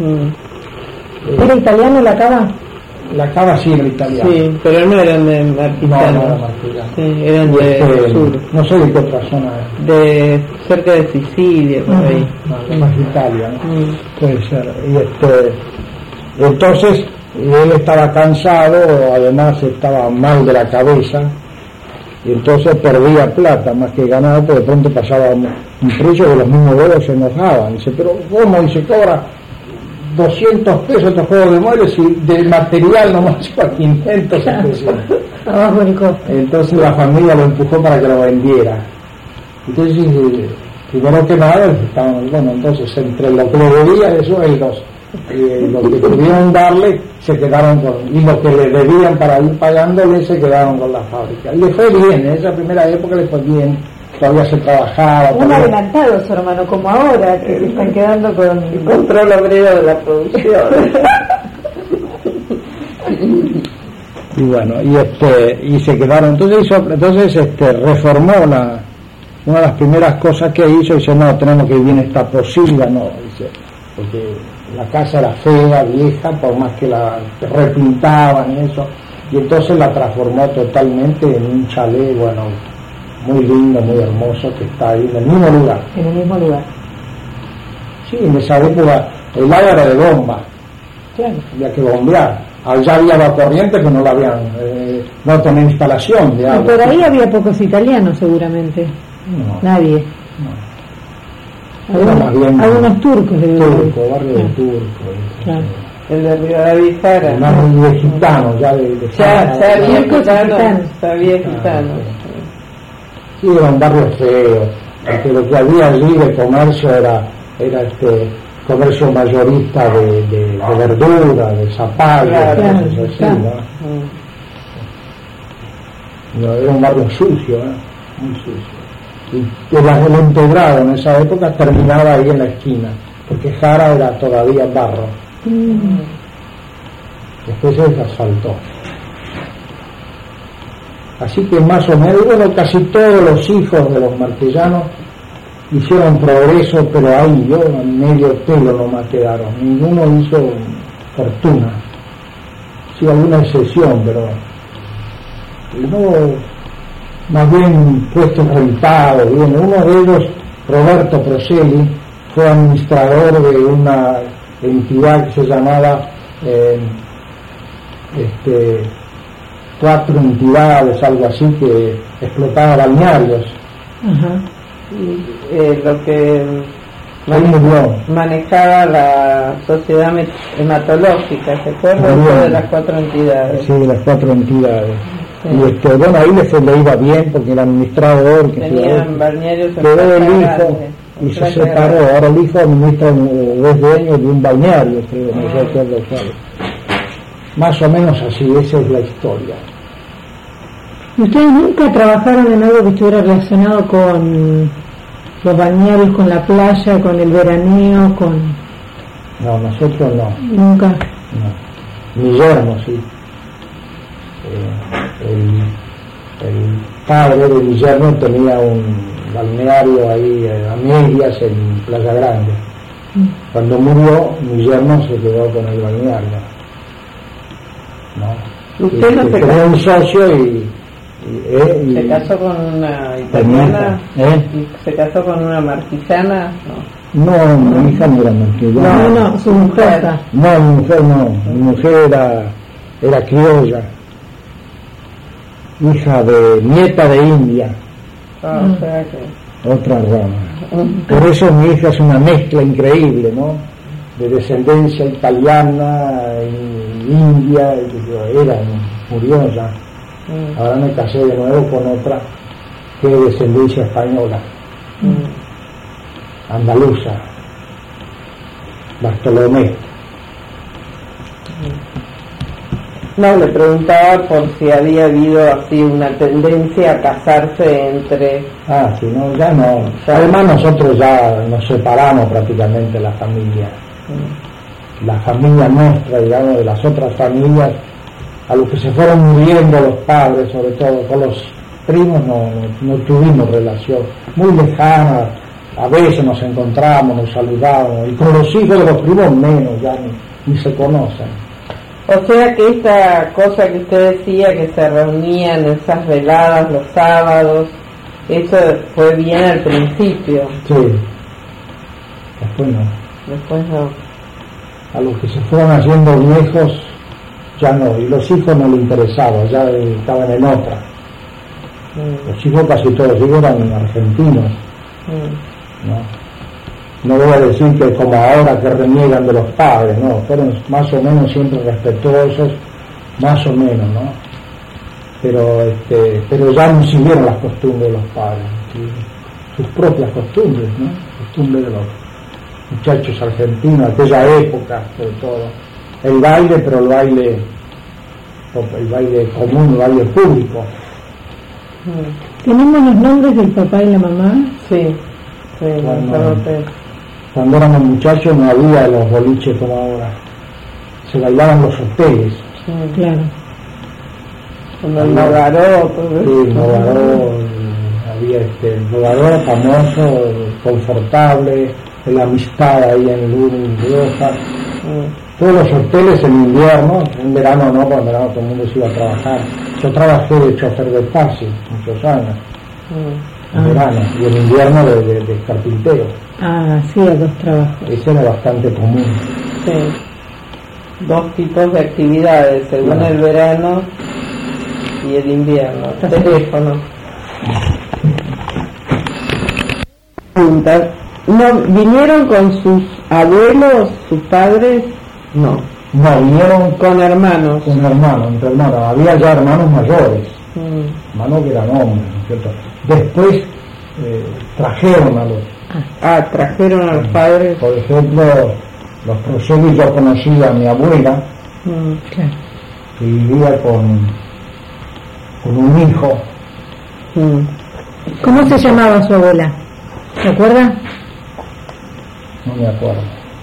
¿Era italiano La Cava? La Cava sí era italiano. Sí, pero no eran de Marquitano. No eran Marquitano. Sí, eran de sur. No sé de qué otra zona era. De cerca de Sicilia, por ahí. No, más Italia, ¿no? Puede ser. Y entonces él estaba cansado, además estaba mal de la cabeza, y entonces perdía plata más que ganaba, porque de pronto pasaba un precio que los mismos dedos se enojaban. Dice, pero ¿cómo? Y se cobra 200 pesos otro juego de muebles y de material nomás para 500 pesos. Abajo el costo. Entonces la familia lo empujó para que lo vendiera. Entonces primero que nada, bueno, entonces entre lo que le debía eso y lo que pudieron darle se quedaron con, y lo que le debían para ir pagándole se quedaron con la fábrica. Y le fue bien, en esa primera época le fue bien, todavía se trabajaba. Un adelantado su hermano, como ahora, que se están quedando con el control obrero de la producción. Y bueno, y se quedaron, entonces reformó una de las primeras cosas que hizo, dice, no, tenemos que vivir en esta posilga, no, dice, porque la casa era fea, vieja, por más que la repintaban y eso, y entonces la transformó totalmente en un chalet, bueno, muy lindo, muy hermoso, que está ahí en el mismo lugar. En el mismo lugar. Sí, en esa época el agua era de bomba, claro. Había que bombear. Allá había agua corriente que no la habían, no tenía instalación de agua. Por ahí había pocos italianos seguramente. No. Nadie. No. Algunos turcos de barrio de turcos. Claro. El de Rivadavia Jara. Más de gitanos, ya había gitanos. Sí, era un barrio feo, porque lo que había allí de comercio era comercio mayorista de verdura, de zapallos, cosas así, ¿no? No, era un barrio sucio, muy sucio. Y el empedrado en esa época terminaba ahí en la esquina, porque Jara era todavía barro. Después se desasfaltó. Así que más o menos, bueno, casi todos los hijos de los martellanos hicieron progreso, pero ahí yo medio pelo nomás quedaron, ninguno hizo fortuna, sí alguna excepción, pero no, más bien puestos rentados. Bien, uno de ellos, Roberto Proselli, fue administrador de una entidad que se llamaba 4 entidades, algo así, que explotaba balnearios. Lo que manejaba la sociedad hematológica, ¿se acuerda? De las 4 entidades. Sí, de las 4 entidades. Sí. Y bueno, ahí le iba bien porque era administrador, que tenían balnearios, quedó el hijo y se separó. Ahora el hijo administra o es dueño de un balneario, creo, no sé qué es lo cual. Más o menos así, esa es la historia. ¿Ustedes nunca trabajaron en algo que estuviera relacionado con los balnearios, con la playa, con el veraneo, con...? No, nosotros no. ¿Nunca? No. Mi yerno, sí. El padre de mi yerno tenía un balneario ahí a medias en Playa Grande. Cuando murió, mi yerno se quedó con el balneario. ¿No? ¿Usted no se tenía un socio y se casó con una italiana? ¿Se casó con una marquillana? No, mi hija no era marquillana. No, su mujer. No, mi mujer no. Mi mujer era criolla, hija de nieta de India. O sea que... Otra rama. Por eso mi hija es una mezcla increíble, ¿no? De descendencia italiana, india, murió ya. Ahora me casé de nuevo con otra que es de descendencia española, andaluza, Bartolomé. No, le preguntaba por si había habido así una tendencia a casarse entre... Sí, no, ya no. Además nosotros ya nos separamos prácticamente la familia. La familia nuestra, digamos, de las otras familias, a los que se fueron muriendo los padres, sobre todo con los primos no tuvimos relación, muy lejana, a veces nos encontramos, nos saludábamos, y con los hijos de los primos menos, ya ni se conocen. O sea que esta cosa que usted decía, que se reunían en esas veladas los sábados, eso fue bien al principio. Sí, después no. A los que se fueron haciendo viejos ya no, y los hijos no les interesaba, ya estaban en otra. Los hijos, casi todos los hijos eran argentinos. No voy a decir que como ahora que reniegan de los padres, no, fueron más o menos siempre respetuosos, más o menos, ¿no? Pero ya no siguieron las costumbres de los padres, ¿sí? sus propias costumbres, ¿no? Costumbres de los muchachos argentinos, aquella época, sobre todo. El baile, pero el baile común, el baile público. ¿Tenemos los nombres del papá y la mamá? Sí, cuando éramos muchachos no había los boliches como ahora, se bailaban los hoteles. Claro. Como el Nogaró, sí, el Nogaró, había el Nogaró famoso, confortable, la Amistad ahí en Lourdes, Rioja. Todos los hoteles en invierno, en verano no, porque en verano todo el mundo se iba a trabajar. Yo trabajé de chofer de taxi muchos años, en verano, y en invierno de carpintero. Hacía dos trabajos. Eso era bastante común. Sí. Dos tipos de actividades, según el verano y el invierno. Teléfono. Pregunta, ¿no vinieron con sus abuelos, sus padres? No. No, vinieron con hermanos. Con hermanos, entre hermanos. Había ya hermanos mayores, hermanos que eran hombres, ¿no es cierto? Después trajeron a los... trajeron a los padres. Por ejemplo, los Proseguis, yo conocí a mi abuela, claro, que vivía con un hijo. ¿Cómo se llamaba su abuela? ¿Se acuerda? No me acuerdo.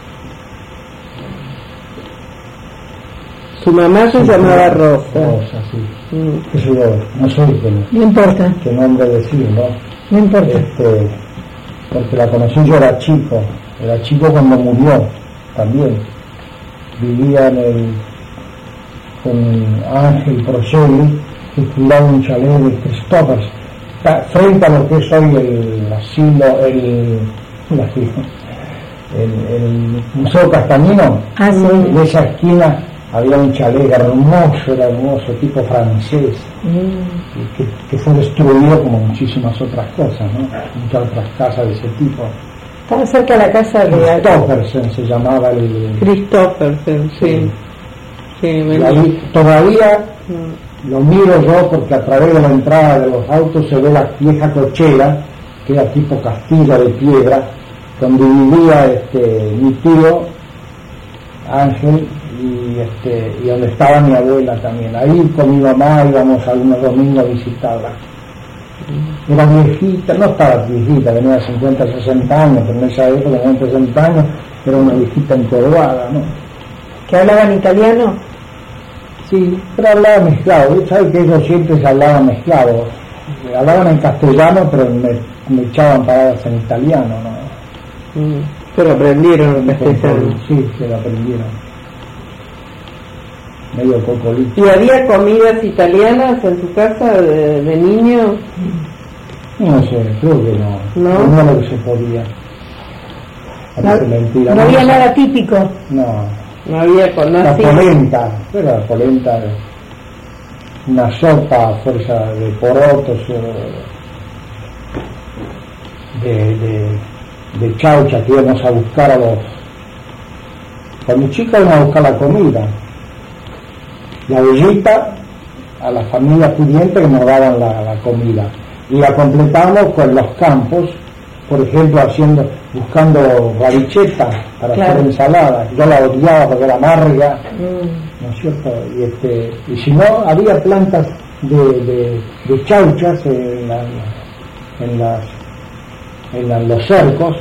Su mamá se llamaba Rosa. Rosa, sí. Eso yo no sé no importa qué nombre decir, ¿no? No importa. Porque la conocí, yo era chico cuando murió también. Vivía con Ángel Prosegui, que cuidaba un chalet de Cristóbal, frente a lo que es hoy el asilo, el Museo Castañino. Sí. En esa esquina había un chalet hermoso, tipo francés, que fue destruido como muchísimas otras cosas, ¿no? Muchas otras casas de ese tipo. Estaba cerca de la casa de Christophersen se llamaba el... Christophersen, sí. Y ahí todavía lo miro yo porque a través de la entrada de los autos se ve la vieja cochera, que era tipo castillo de piedra, donde vivía mi tío Ángel y donde estaba mi abuela también. Ahí con mi mamá íbamos algunos domingos a visitarla. Era viejita, no estaba viejita, tenía 50, 60 años, pero en esa época tenía 60 años, era una viejita encorvada, ¿no? ¿Que hablaban italiano? Sí, pero hablaba mezclado. ¿Sabes que ellos siempre se hablaban mezclado? Hablaban en castellano, pero me echaban palabras en italiano, ¿no? Pero aprendieron el castellano. Sí, se lo aprendieron. Medio cocolito. ¿Y había comidas italianas en tu casa de niño? No sé, creo que no. ¿No? No lo que se podía. No había nada típico. No había con la polenta, pero la polenta, una sopa a fuerza de porotos, de chaucha que íbamos a buscar cuando chicos íbamos a buscar la comida, la ollita a las familias pudientes que nos daban la comida, y la completábamos con los campos, por ejemplo buscando radichetas para hacer ensalada. Yo la odiaba porque era amarga, ¿no es cierto? Y si no, había plantas de chauchas en los cercos,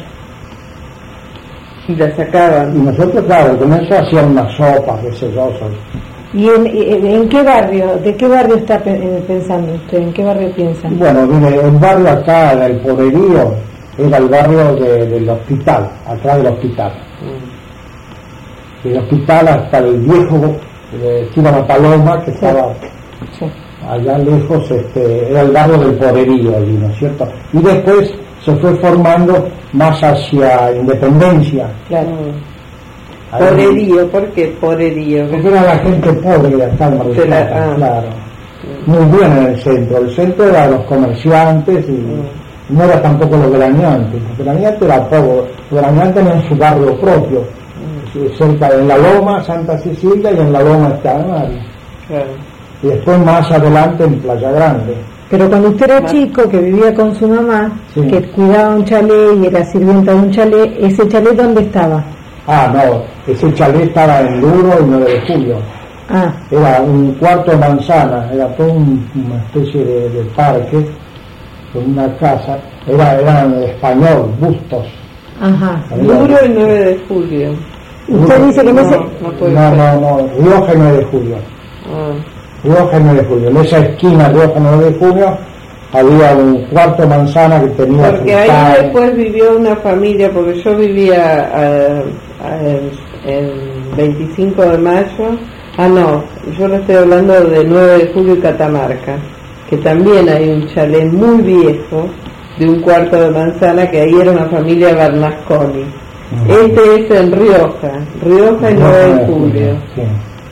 y la sacaban. y nosotros, claro, con eso hacían unas sopas, qué sé yo. ¿Y en qué barrio, de qué barrio está pensando usted? ¿En qué barrio piensa? Bueno, mire, el barrio acá del Poderío era el barrio del hospital, atrás del hospital. Del hospital hasta el viejo la Paloma, que estaba allá lejos, era el barrio del Poderío allí, ¿no es cierto? Y después se fue formando más hacia Independencia. Claro. Poderío, ¿por qué Poderío? Porque era la gente pobre de acá en Mar del Plata, claro. Muy buena en el centro era los comerciantes y no era tampoco los veraneantes. Los veraneantes era poco, los veraneantes tenían su barrio propio, cerca en la Loma, Santa Cecilia, y en la Loma está Mario. Claro. Y después más adelante en Playa Grande. Pero cuando usted era chico, que vivía con su mamá, sí, que cuidaba un chalet y era sirvienta de un chalet, ¿ese chalet dónde estaba? No, ese chalet estaba en Luro y 9 de Julio. Era un cuarto de manzana, era todo una especie de parque, con una casa, era en español, Bustos. Ajá, Luro y 9 de Julio. Usted dice que no, Rioja y 9 de Julio. Rioja y 9 de Julio. En esa esquina, Rioja y 9 de Julio, había un cuarto de manzana que tenía... Porque ahí después vivió una familia, porque yo vivía el 25 de mayo... yo le estoy hablando de 9 de Julio y Catamarca, que también hay un chalet muy viejo, de un cuarto de manzana, que ahí era una familia Bernasconi. Este es en Rioja y 9 de Julio. Sí.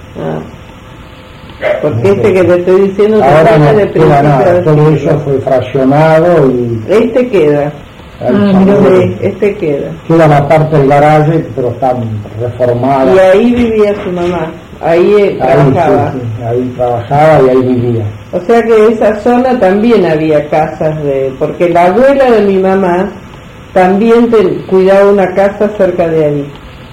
Porque este que le estoy diciendo ahora no de queda nada, todo eso fue fraccionado y... Este queda. Este queda. Queda la parte del garaje, pero está reformada. Y ahí vivía su mamá. Ahí trabajaba. Sí, ahí trabajaba y ahí vivía. O sea que esa zona también había casas porque la abuela de mi mamá también cuidaba una casa cerca de ahí.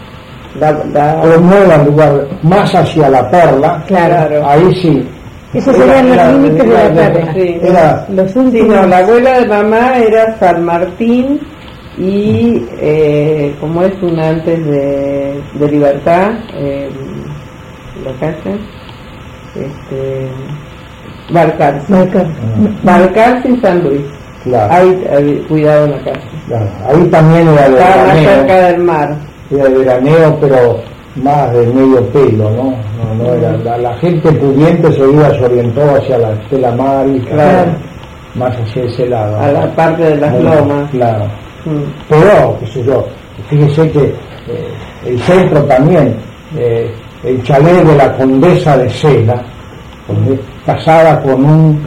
No era el lugar más hacia la Perla, claro. Ahí sí. Esos serían los límites de la Perla. Sí, los últimos. La abuela de mamá era San Martín y como es una antes de Libertad, la calle, Balcarce y San Luis. Claro. Ahí cuidado la casa. Claro. Ahí también era de veraneo. Estaba cerca del mar. Era de veraneo, pero más de medio pelo, ¿no? No era la gente pudiente se orientó hacia la Estela Maris, claro, más hacia ese lado. A la parte de las lomas. Claro. Pero, qué sé yo, fíjese que el centro también, el chalet de la Condesa de Sela, casada con un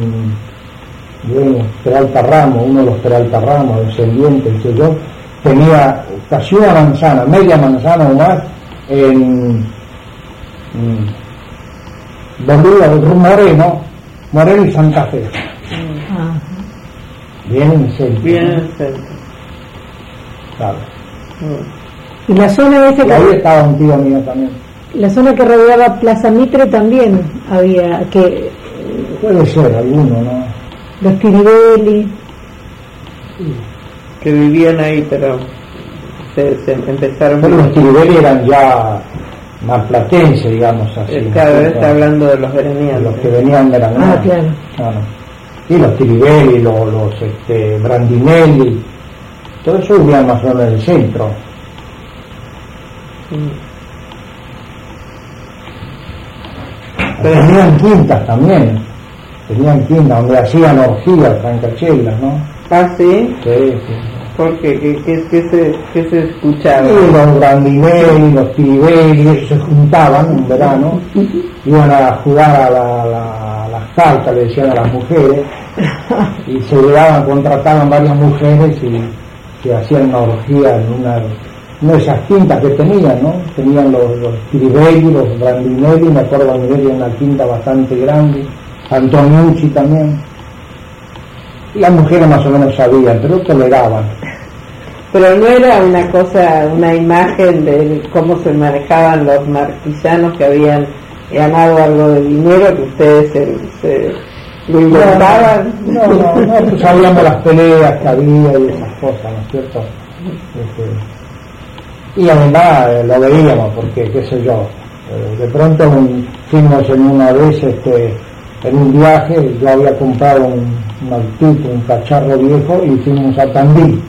Peralta Ramos, uno de los Peralta Ramos, descendientes, que yo, tenía casi una manzana, media manzana o más, en Moreno y Santa Fe. Bien en el centro. Bien en el centro. Claro. Y la zona de ese y ahí estaba un tío mío también. La zona que rodeaba Plaza Mitre también había que... Puede ser alguno, ¿no? Los Tiribelli. Que vivían ahí, pero se empezaron... Pero los Tiribelli eran ya marplatenses, digamos así. Cada vez está hablando de los veraneantes. Los que venían de la claro. Claro. Y los Tiribelli, los Brandinelli, todo eso vivían más o menos en el centro. Pero tenían quintas también, donde hacían orgías francachelas, ¿no? ¿Sí? Sí. ¿Por qué? ¿Qué se escuchaba? Y los Brandinelli, los Tiribelli, ellos se juntaban en verano, iban a jugar a las cartas, le decían a las mujeres, y se contrataban varias mujeres y hacían una orgía en una de esas quintas que tenían, ¿no? Tenían los Tiribelli, los Brandinelli, me acuerdo que era una quinta bastante grande, Antoniucci también. Y las mujeres más o menos sabían, pero toleraban. Pero no era una imagen de cómo se manejaban los marquillanos que habían ganado algo de dinero, que ustedes se lo inventaban. No, pues sabíamos las peleas que había y esas cosas, ¿no es cierto? Y además lo veíamos, porque, qué sé yo, de pronto fuimos en una vez, en un viaje, yo había comprado un autito, un cacharro viejo, y fuimos a Tandil.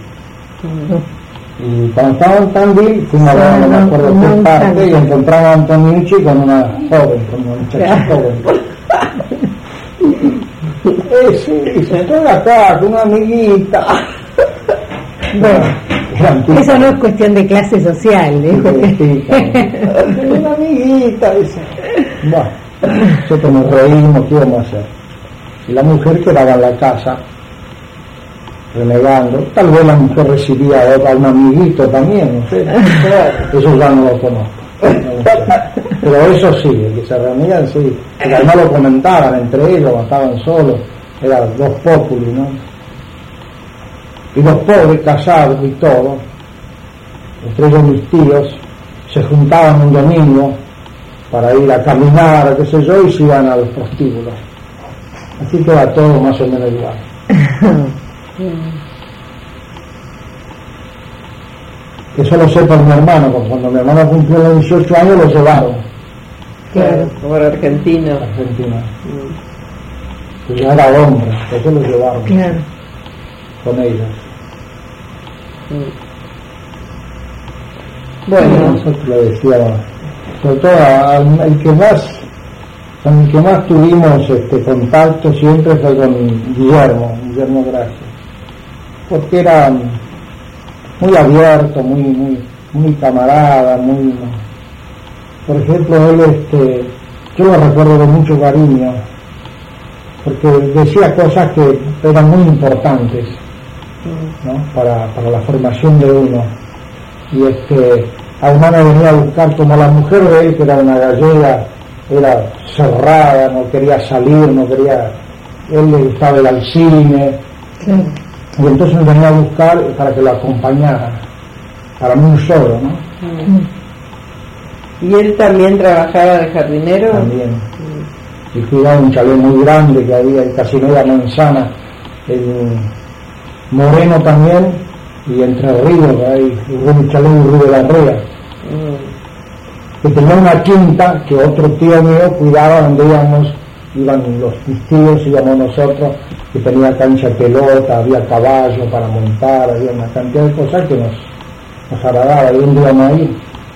Y cuando estaba en Tandil, fuimos a ver, no me acuerdo qué parte, y encontramos a Antoniucci con una muchacha joven. Sí, estoy acá con una amiguita. Bueno, eso no es cuestión de clase social, una amiguita, dice. Bueno, nosotros nos reímos, ¿qué íbamos a hacer? Y la mujer quedaba en la casa, renegando. Tal vez la mujer recibía a un amiguito también, no sé. Eso ya no lo conozco. Pero eso sí, el que se reunían, sí. Porque además lo comentaban entre ellos, estaban solos. eran dos populi, ¿no? Y los pobres casados y todo, entre ellos mis tíos, se juntaban un domingo para ir a caminar, qué sé yo, y se iban a los prostíbulos. Así que era todo más o menos igual. Eso lo sé por mi hermano, porque cuando mi hermano cumplió los 18 años lo llevaron. Claro, como era argentino. Argentina. Que ya era hombre, por eso lo llevaron. Claro. Con ellos. Bueno, nosotros le decíamos, sobre todo con el que más tuvimos contacto siempre fue con Guillermo Gracia, porque era muy abierto, muy camarada, por ejemplo él yo lo recuerdo con mucho cariño, porque decía cosas que eran muy importantes, ¿no? para la formación de uno. Y además me venía a buscar, como la mujer de él, que era una gallega, era cerrada, no quería salir, él le gustaba ir al cine, Sí. y entonces me venía a buscar para que lo acompañara, para mí solo, ¿no? ¿Y él también trabajaba de jardinero? También. Y cuidaba un chalet muy grande que había en casi media manzana, en Moreno también, y Entre Ríos, ahí, un chalet en Río de la Rea. Que tenía una quinta que otro tío mío cuidaba, donde iban mis tíos, íbamos nosotros, que tenía cancha de pelota, había caballo para montar, había una cantidad de cosas que nos agradaba, y un día íbamos ahí.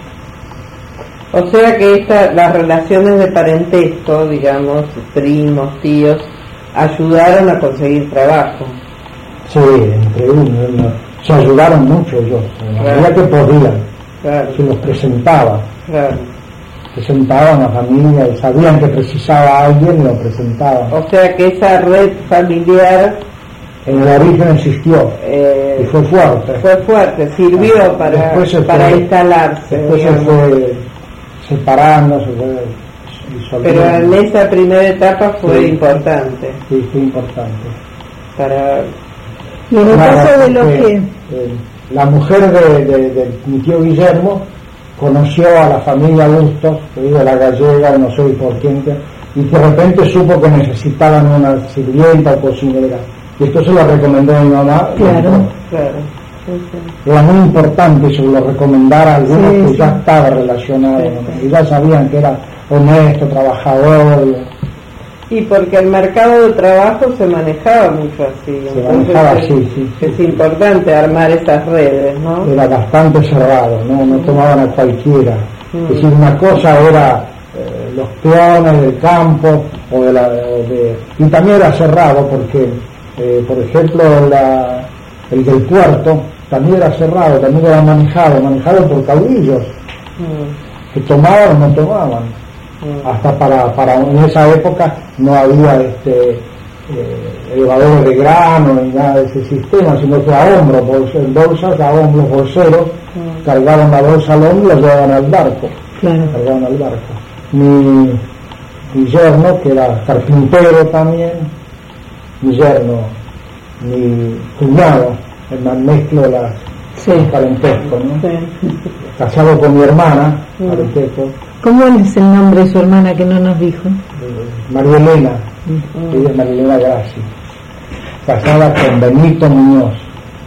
O sea que las relaciones de parentesco, digamos, primos, tíos, ayudaron a conseguir trabajo. Sí, entre uno, se ayudaron mucho ellos, en la medida que podían. Claro. Se los presentaba. Claro. Presentaban a familia y sabían que precisaba a alguien y lo presentaban. O sea que esa red familiar en el origen existió y fue fuerte. Fue fuerte, sirvió para instalarse. Después se fue separando, se fue disolviendo. Pero en esa primera etapa fue importante. Sí, fue importante. Y en el caso de los que... la mujer de mi tío Guillermo conoció a la familia Bustos, que vive la gallega, no sé por quién, y de repente supo que necesitaban una sirvienta o cocinera. Y esto se lo recomendó a mi mamá. Claro. Era muy importante eso, lo recomendara a algunos que ya estaba relacionado, y ya sabían que era honesto, trabajador. Y porque el mercado de trabajo se manejaba mucho así. Se manejaba así, sí. Es importante armar esas redes, ¿no? Era bastante cerrado, no tomaban a cualquiera. Es decir, una cosa era los peones del campo, y también era cerrado porque, por ejemplo, el del puerto también era cerrado, también era manejado por caudillos, que tomaban o no tomaban. Hasta para en esa época no había elevadores de grano ni nada de ese sistema, sino que a hombros, en bolsas, a hombros bolseros, cargaban la bolsa al hombro y la llevaban al barco. Claro. Cargaban al barco. Mi yerno, que era carpintero también, mi cuñado, el mezclo de las parentesco, ¿no? Sí. Casado con mi hermana, parentesco. ¿Cómo es el nombre de su hermana que no nos dijo? María Elena, ella es María Elena Gracia, casada con Benito Muñoz.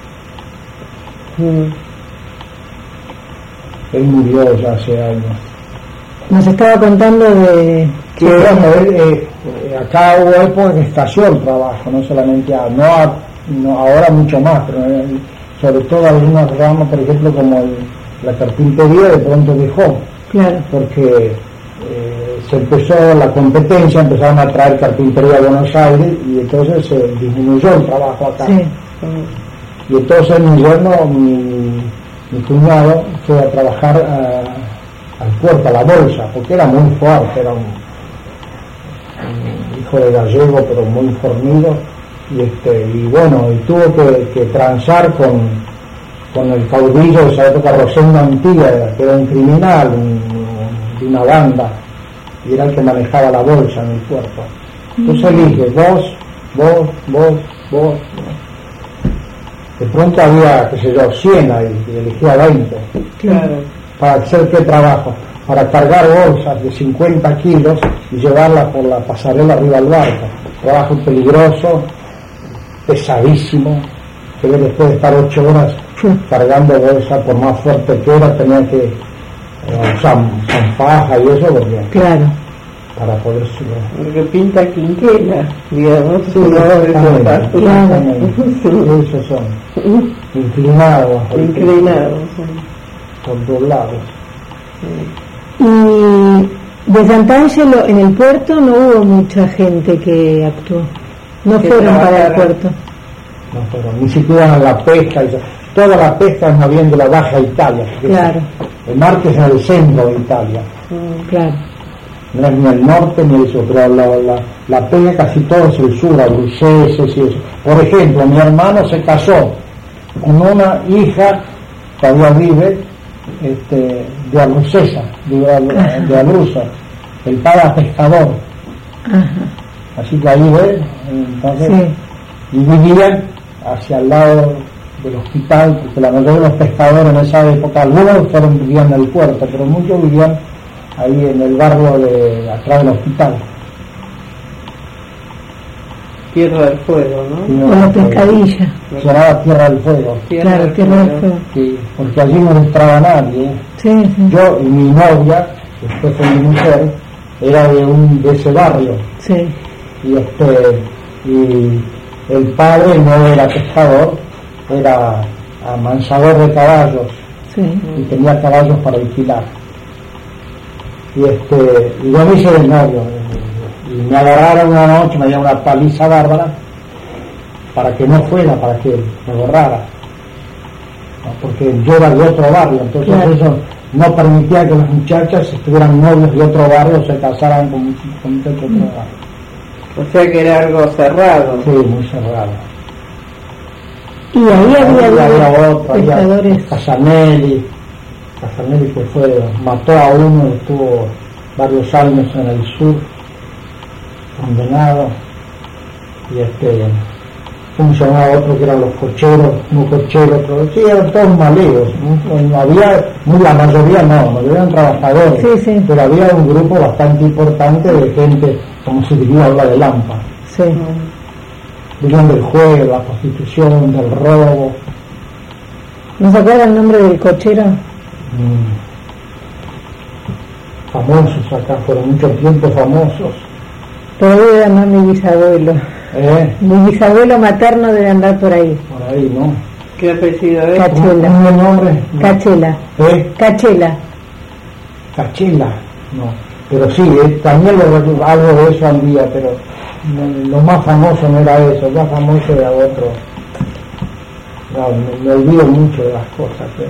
Él murió ya hace años. Nos estaba contando de... Que bueno, acá hubo época que estació el trabajo, no solamente ahora mucho más, pero sobre todo algunas ramas, por ejemplo, como la carpintería, de pronto dejó. Claro. Porque se empezó la competencia, empezaron a traer carpintería a Buenos Aires y entonces se disminuyó el trabajo acá. Sí. Y entonces mi yerno, mi cuñado, fue a trabajar al puerto, a la bolsa, porque era muy fuerte, era un hijo de gallego, pero muy fornido, y bueno, y tuvo que transar con el caudillo de esa época, Rosendo Antilla, que era un criminal de una banda, y era el que manejaba la bolsa en el puerto. Entonces elige, vos vos. De pronto había, qué sé yo, 100 ahí, y elegía 20. Claro. ¿Para hacer qué trabajo? Para cargar bolsas de 50 kilos y llevarlas por la pasarela arriba al barco. Trabajo peligroso, pesadísimo, que después de estar 8 horas cargando bolsas, por más fuerte que era, tenía que usar faja y eso, porque claro, para poder subir. Porque pinta quinquela, digamos. Sí, esos son inclinados por dos lados. Y de Sant'Angelo en el puerto no hubo mucha gente que actuó, no fueron para el puerto. No fueron, ni siquiera a la pesca, toda la pesca es más bien de la Baja Italia. Claro. El mar que es en el centro de Italia. Claro. No es ni el norte ni eso, pero la pesca casi todo es el sur, abruceses y eso. Por ejemplo, mi hermano se casó con una hija, todavía vive, de Abrucesa, de Abruza. El padre era pescador. Ajá. Así que ahí ves, entonces, sí. Y vivían hacia el lado del hospital, porque la mayoría de los pescadores en esa época, algunos vivían en el puerto, pero muchos vivían ahí en el barrio de atrás del hospital. Tierra del Fuego, ¿no? Con la pescadilla. Se llamaba Tierra del Fuego. Claro, Tierra del Fuego. Sí, porque allí no entraba nadie. Sí, sí. Yo y mi novia, después fue mi mujer, era de ese barrio. Sí. Y el padre no era pescador, era amansador de caballos. Sí. Y tenía caballos para alquilar. Y yo me hice de novio. Y me agarraron una noche, me dieron una paliza bárbara para que no fuera, para que me borrara, ¿no? Porque yo era de otro barrio, entonces claro. Eso no permitía que las muchachas estuvieran novios de otro barrio, se casaran con muchachos de otro barrio. O sea que era algo cerrado. Sí, muy cerrado. Y ahí había otro, pescadores. Casanelli que mató a uno, estuvo varios años en el sur condenado, y ¿cómo se llamaba otro que eran los cocheros? Unos cocheros, sí, eran todos maleos, ¿no? Había, la mayoría no, eran trabajadores, sí, sí. Pero había un grupo bastante importante de gente, como se diría ahora, de Lampa. Sí. Vivían del juego, la prostitución, del robo. ¿No se acuerda el nombre del cochero? Famosos acá, fueron mucho tiempo famosos. Todavía era más mi bisabuelo. Mi bisabuelo materno debe andar por ahí. Por ahí, ¿no? ¿Qué apellido es? Cachela. ¿Cómo es el nombre? Cachela. Cachela. Cachela, no. Pero sí, también algo de eso había, pero lo más famoso no era eso, lo más famoso era otro. No, me olvido mucho de las cosas, pero...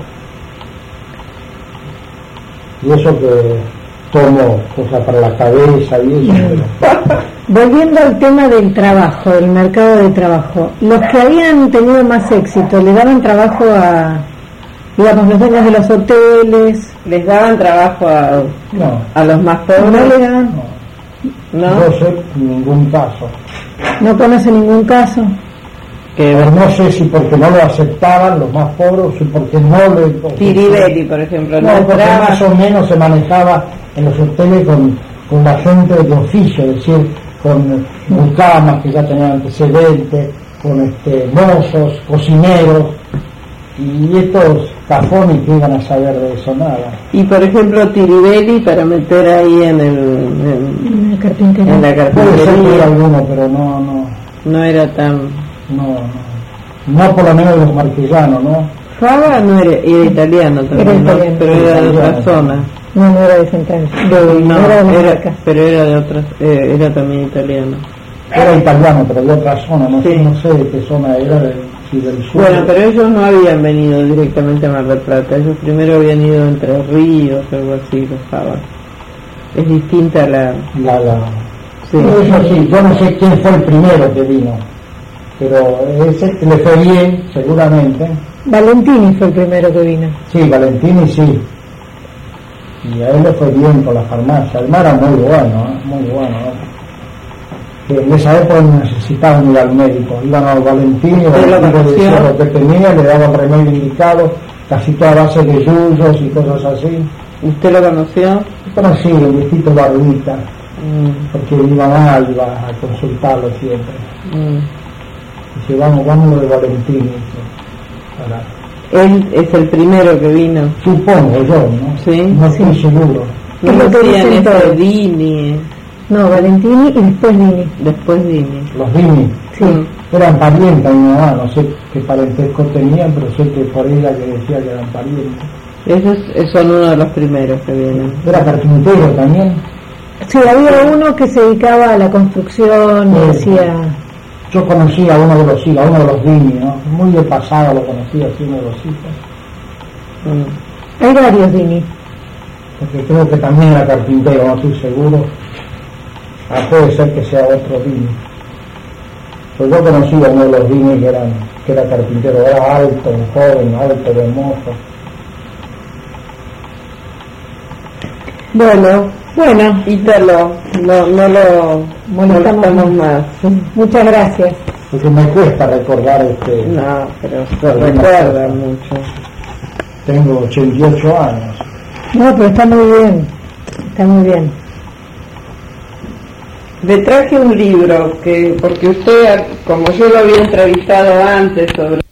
Y eso que tomo cosas para la cabeza y eso. Pero... Volviendo al tema del trabajo, del mercado de trabajo, los que habían tenido más éxito, ¿le daban trabajo a, digamos, los dueños de los hoteles? ¿Les daban trabajo a los más pobres? ¿No le daban? No. No sé ningún caso. ¿No conoce ningún caso? No sé si porque no lo aceptaban los más pobres o si porque no le... Tiribelli, por ejemplo. No, porque más o menos se manejaba en los hoteles con la gente de oficio, es decir, con mucamas que ya tenían antecedentes, con mozos, cocineros, y estos cafones que iban a saber de eso nada. Y por ejemplo Tiribelli para meter ahí en la carpintería. Puede ser que era alguno, pero no era tan... No por lo menos los marquillanos, ¿no? Fava no era italiano también, pero era de otra zona. No era de Sant'Angelo. Pero era de otras, era también italiano. Era italiano, pero de otra zona, no sé de qué zona era, si del sur. Bueno, pero ellos no habían venido directamente a Mar del Plata, ellos primero habían ido Entre Ríos, algo así, los Fava. Es distinta la... Sí. Eso sí, yo no sé quién fue el primero que vino, pero ese le fue bien, seguramente. Valentini fue el primero que vino. Sí, Valentini sí. Y a él le fue bien con la farmacia. El mar era muy bueno, muy bueno. En esa época no necesitaban ir al médico, iban al Valentini, el médico decía lo que tenía, le daba el remedio indicado, casi toda base de yuyos y cosas así. ¿Usted lo conoció? Yo conocí el viejito Barbita, porque mi mamá iba a consultarlo siempre. Dice, vamos de Valentini. Él es el primero que vino. Supongo yo, ¿no? Sí. No estoy seguro. No decían eso Dini. No, Valentini y después Dini. Después Dini. Los Dini. Sí. Eran parientes mi mamá, no sé qué parentesco tenían, pero sé que por ella que decía que eran parientes. Esos son uno de los primeros que vienen. Era carpintero también. Sí, había uno que se dedicaba a la construcción y hacía... Yo conocí a uno de los hijos, a uno de los Dini, ¿no? Muy de pasado lo conocí, así uno de los hijos. Hay varios Dini. Porque creo que también era carpintero, no estoy seguro. Puede ser que sea otro Dini. Pues yo conocí a uno de los Dini que era carpintero, era alto, un joven, alto, hermoso. Bueno, Ítalo, no lo molestamos más. Muchas gracias. Porque me cuesta recordar No, pero se recuerda mucho. Tengo 88 años. No, pero está muy bien. Está muy bien. Le traje un libro porque usted, como yo lo había entrevistado antes sobre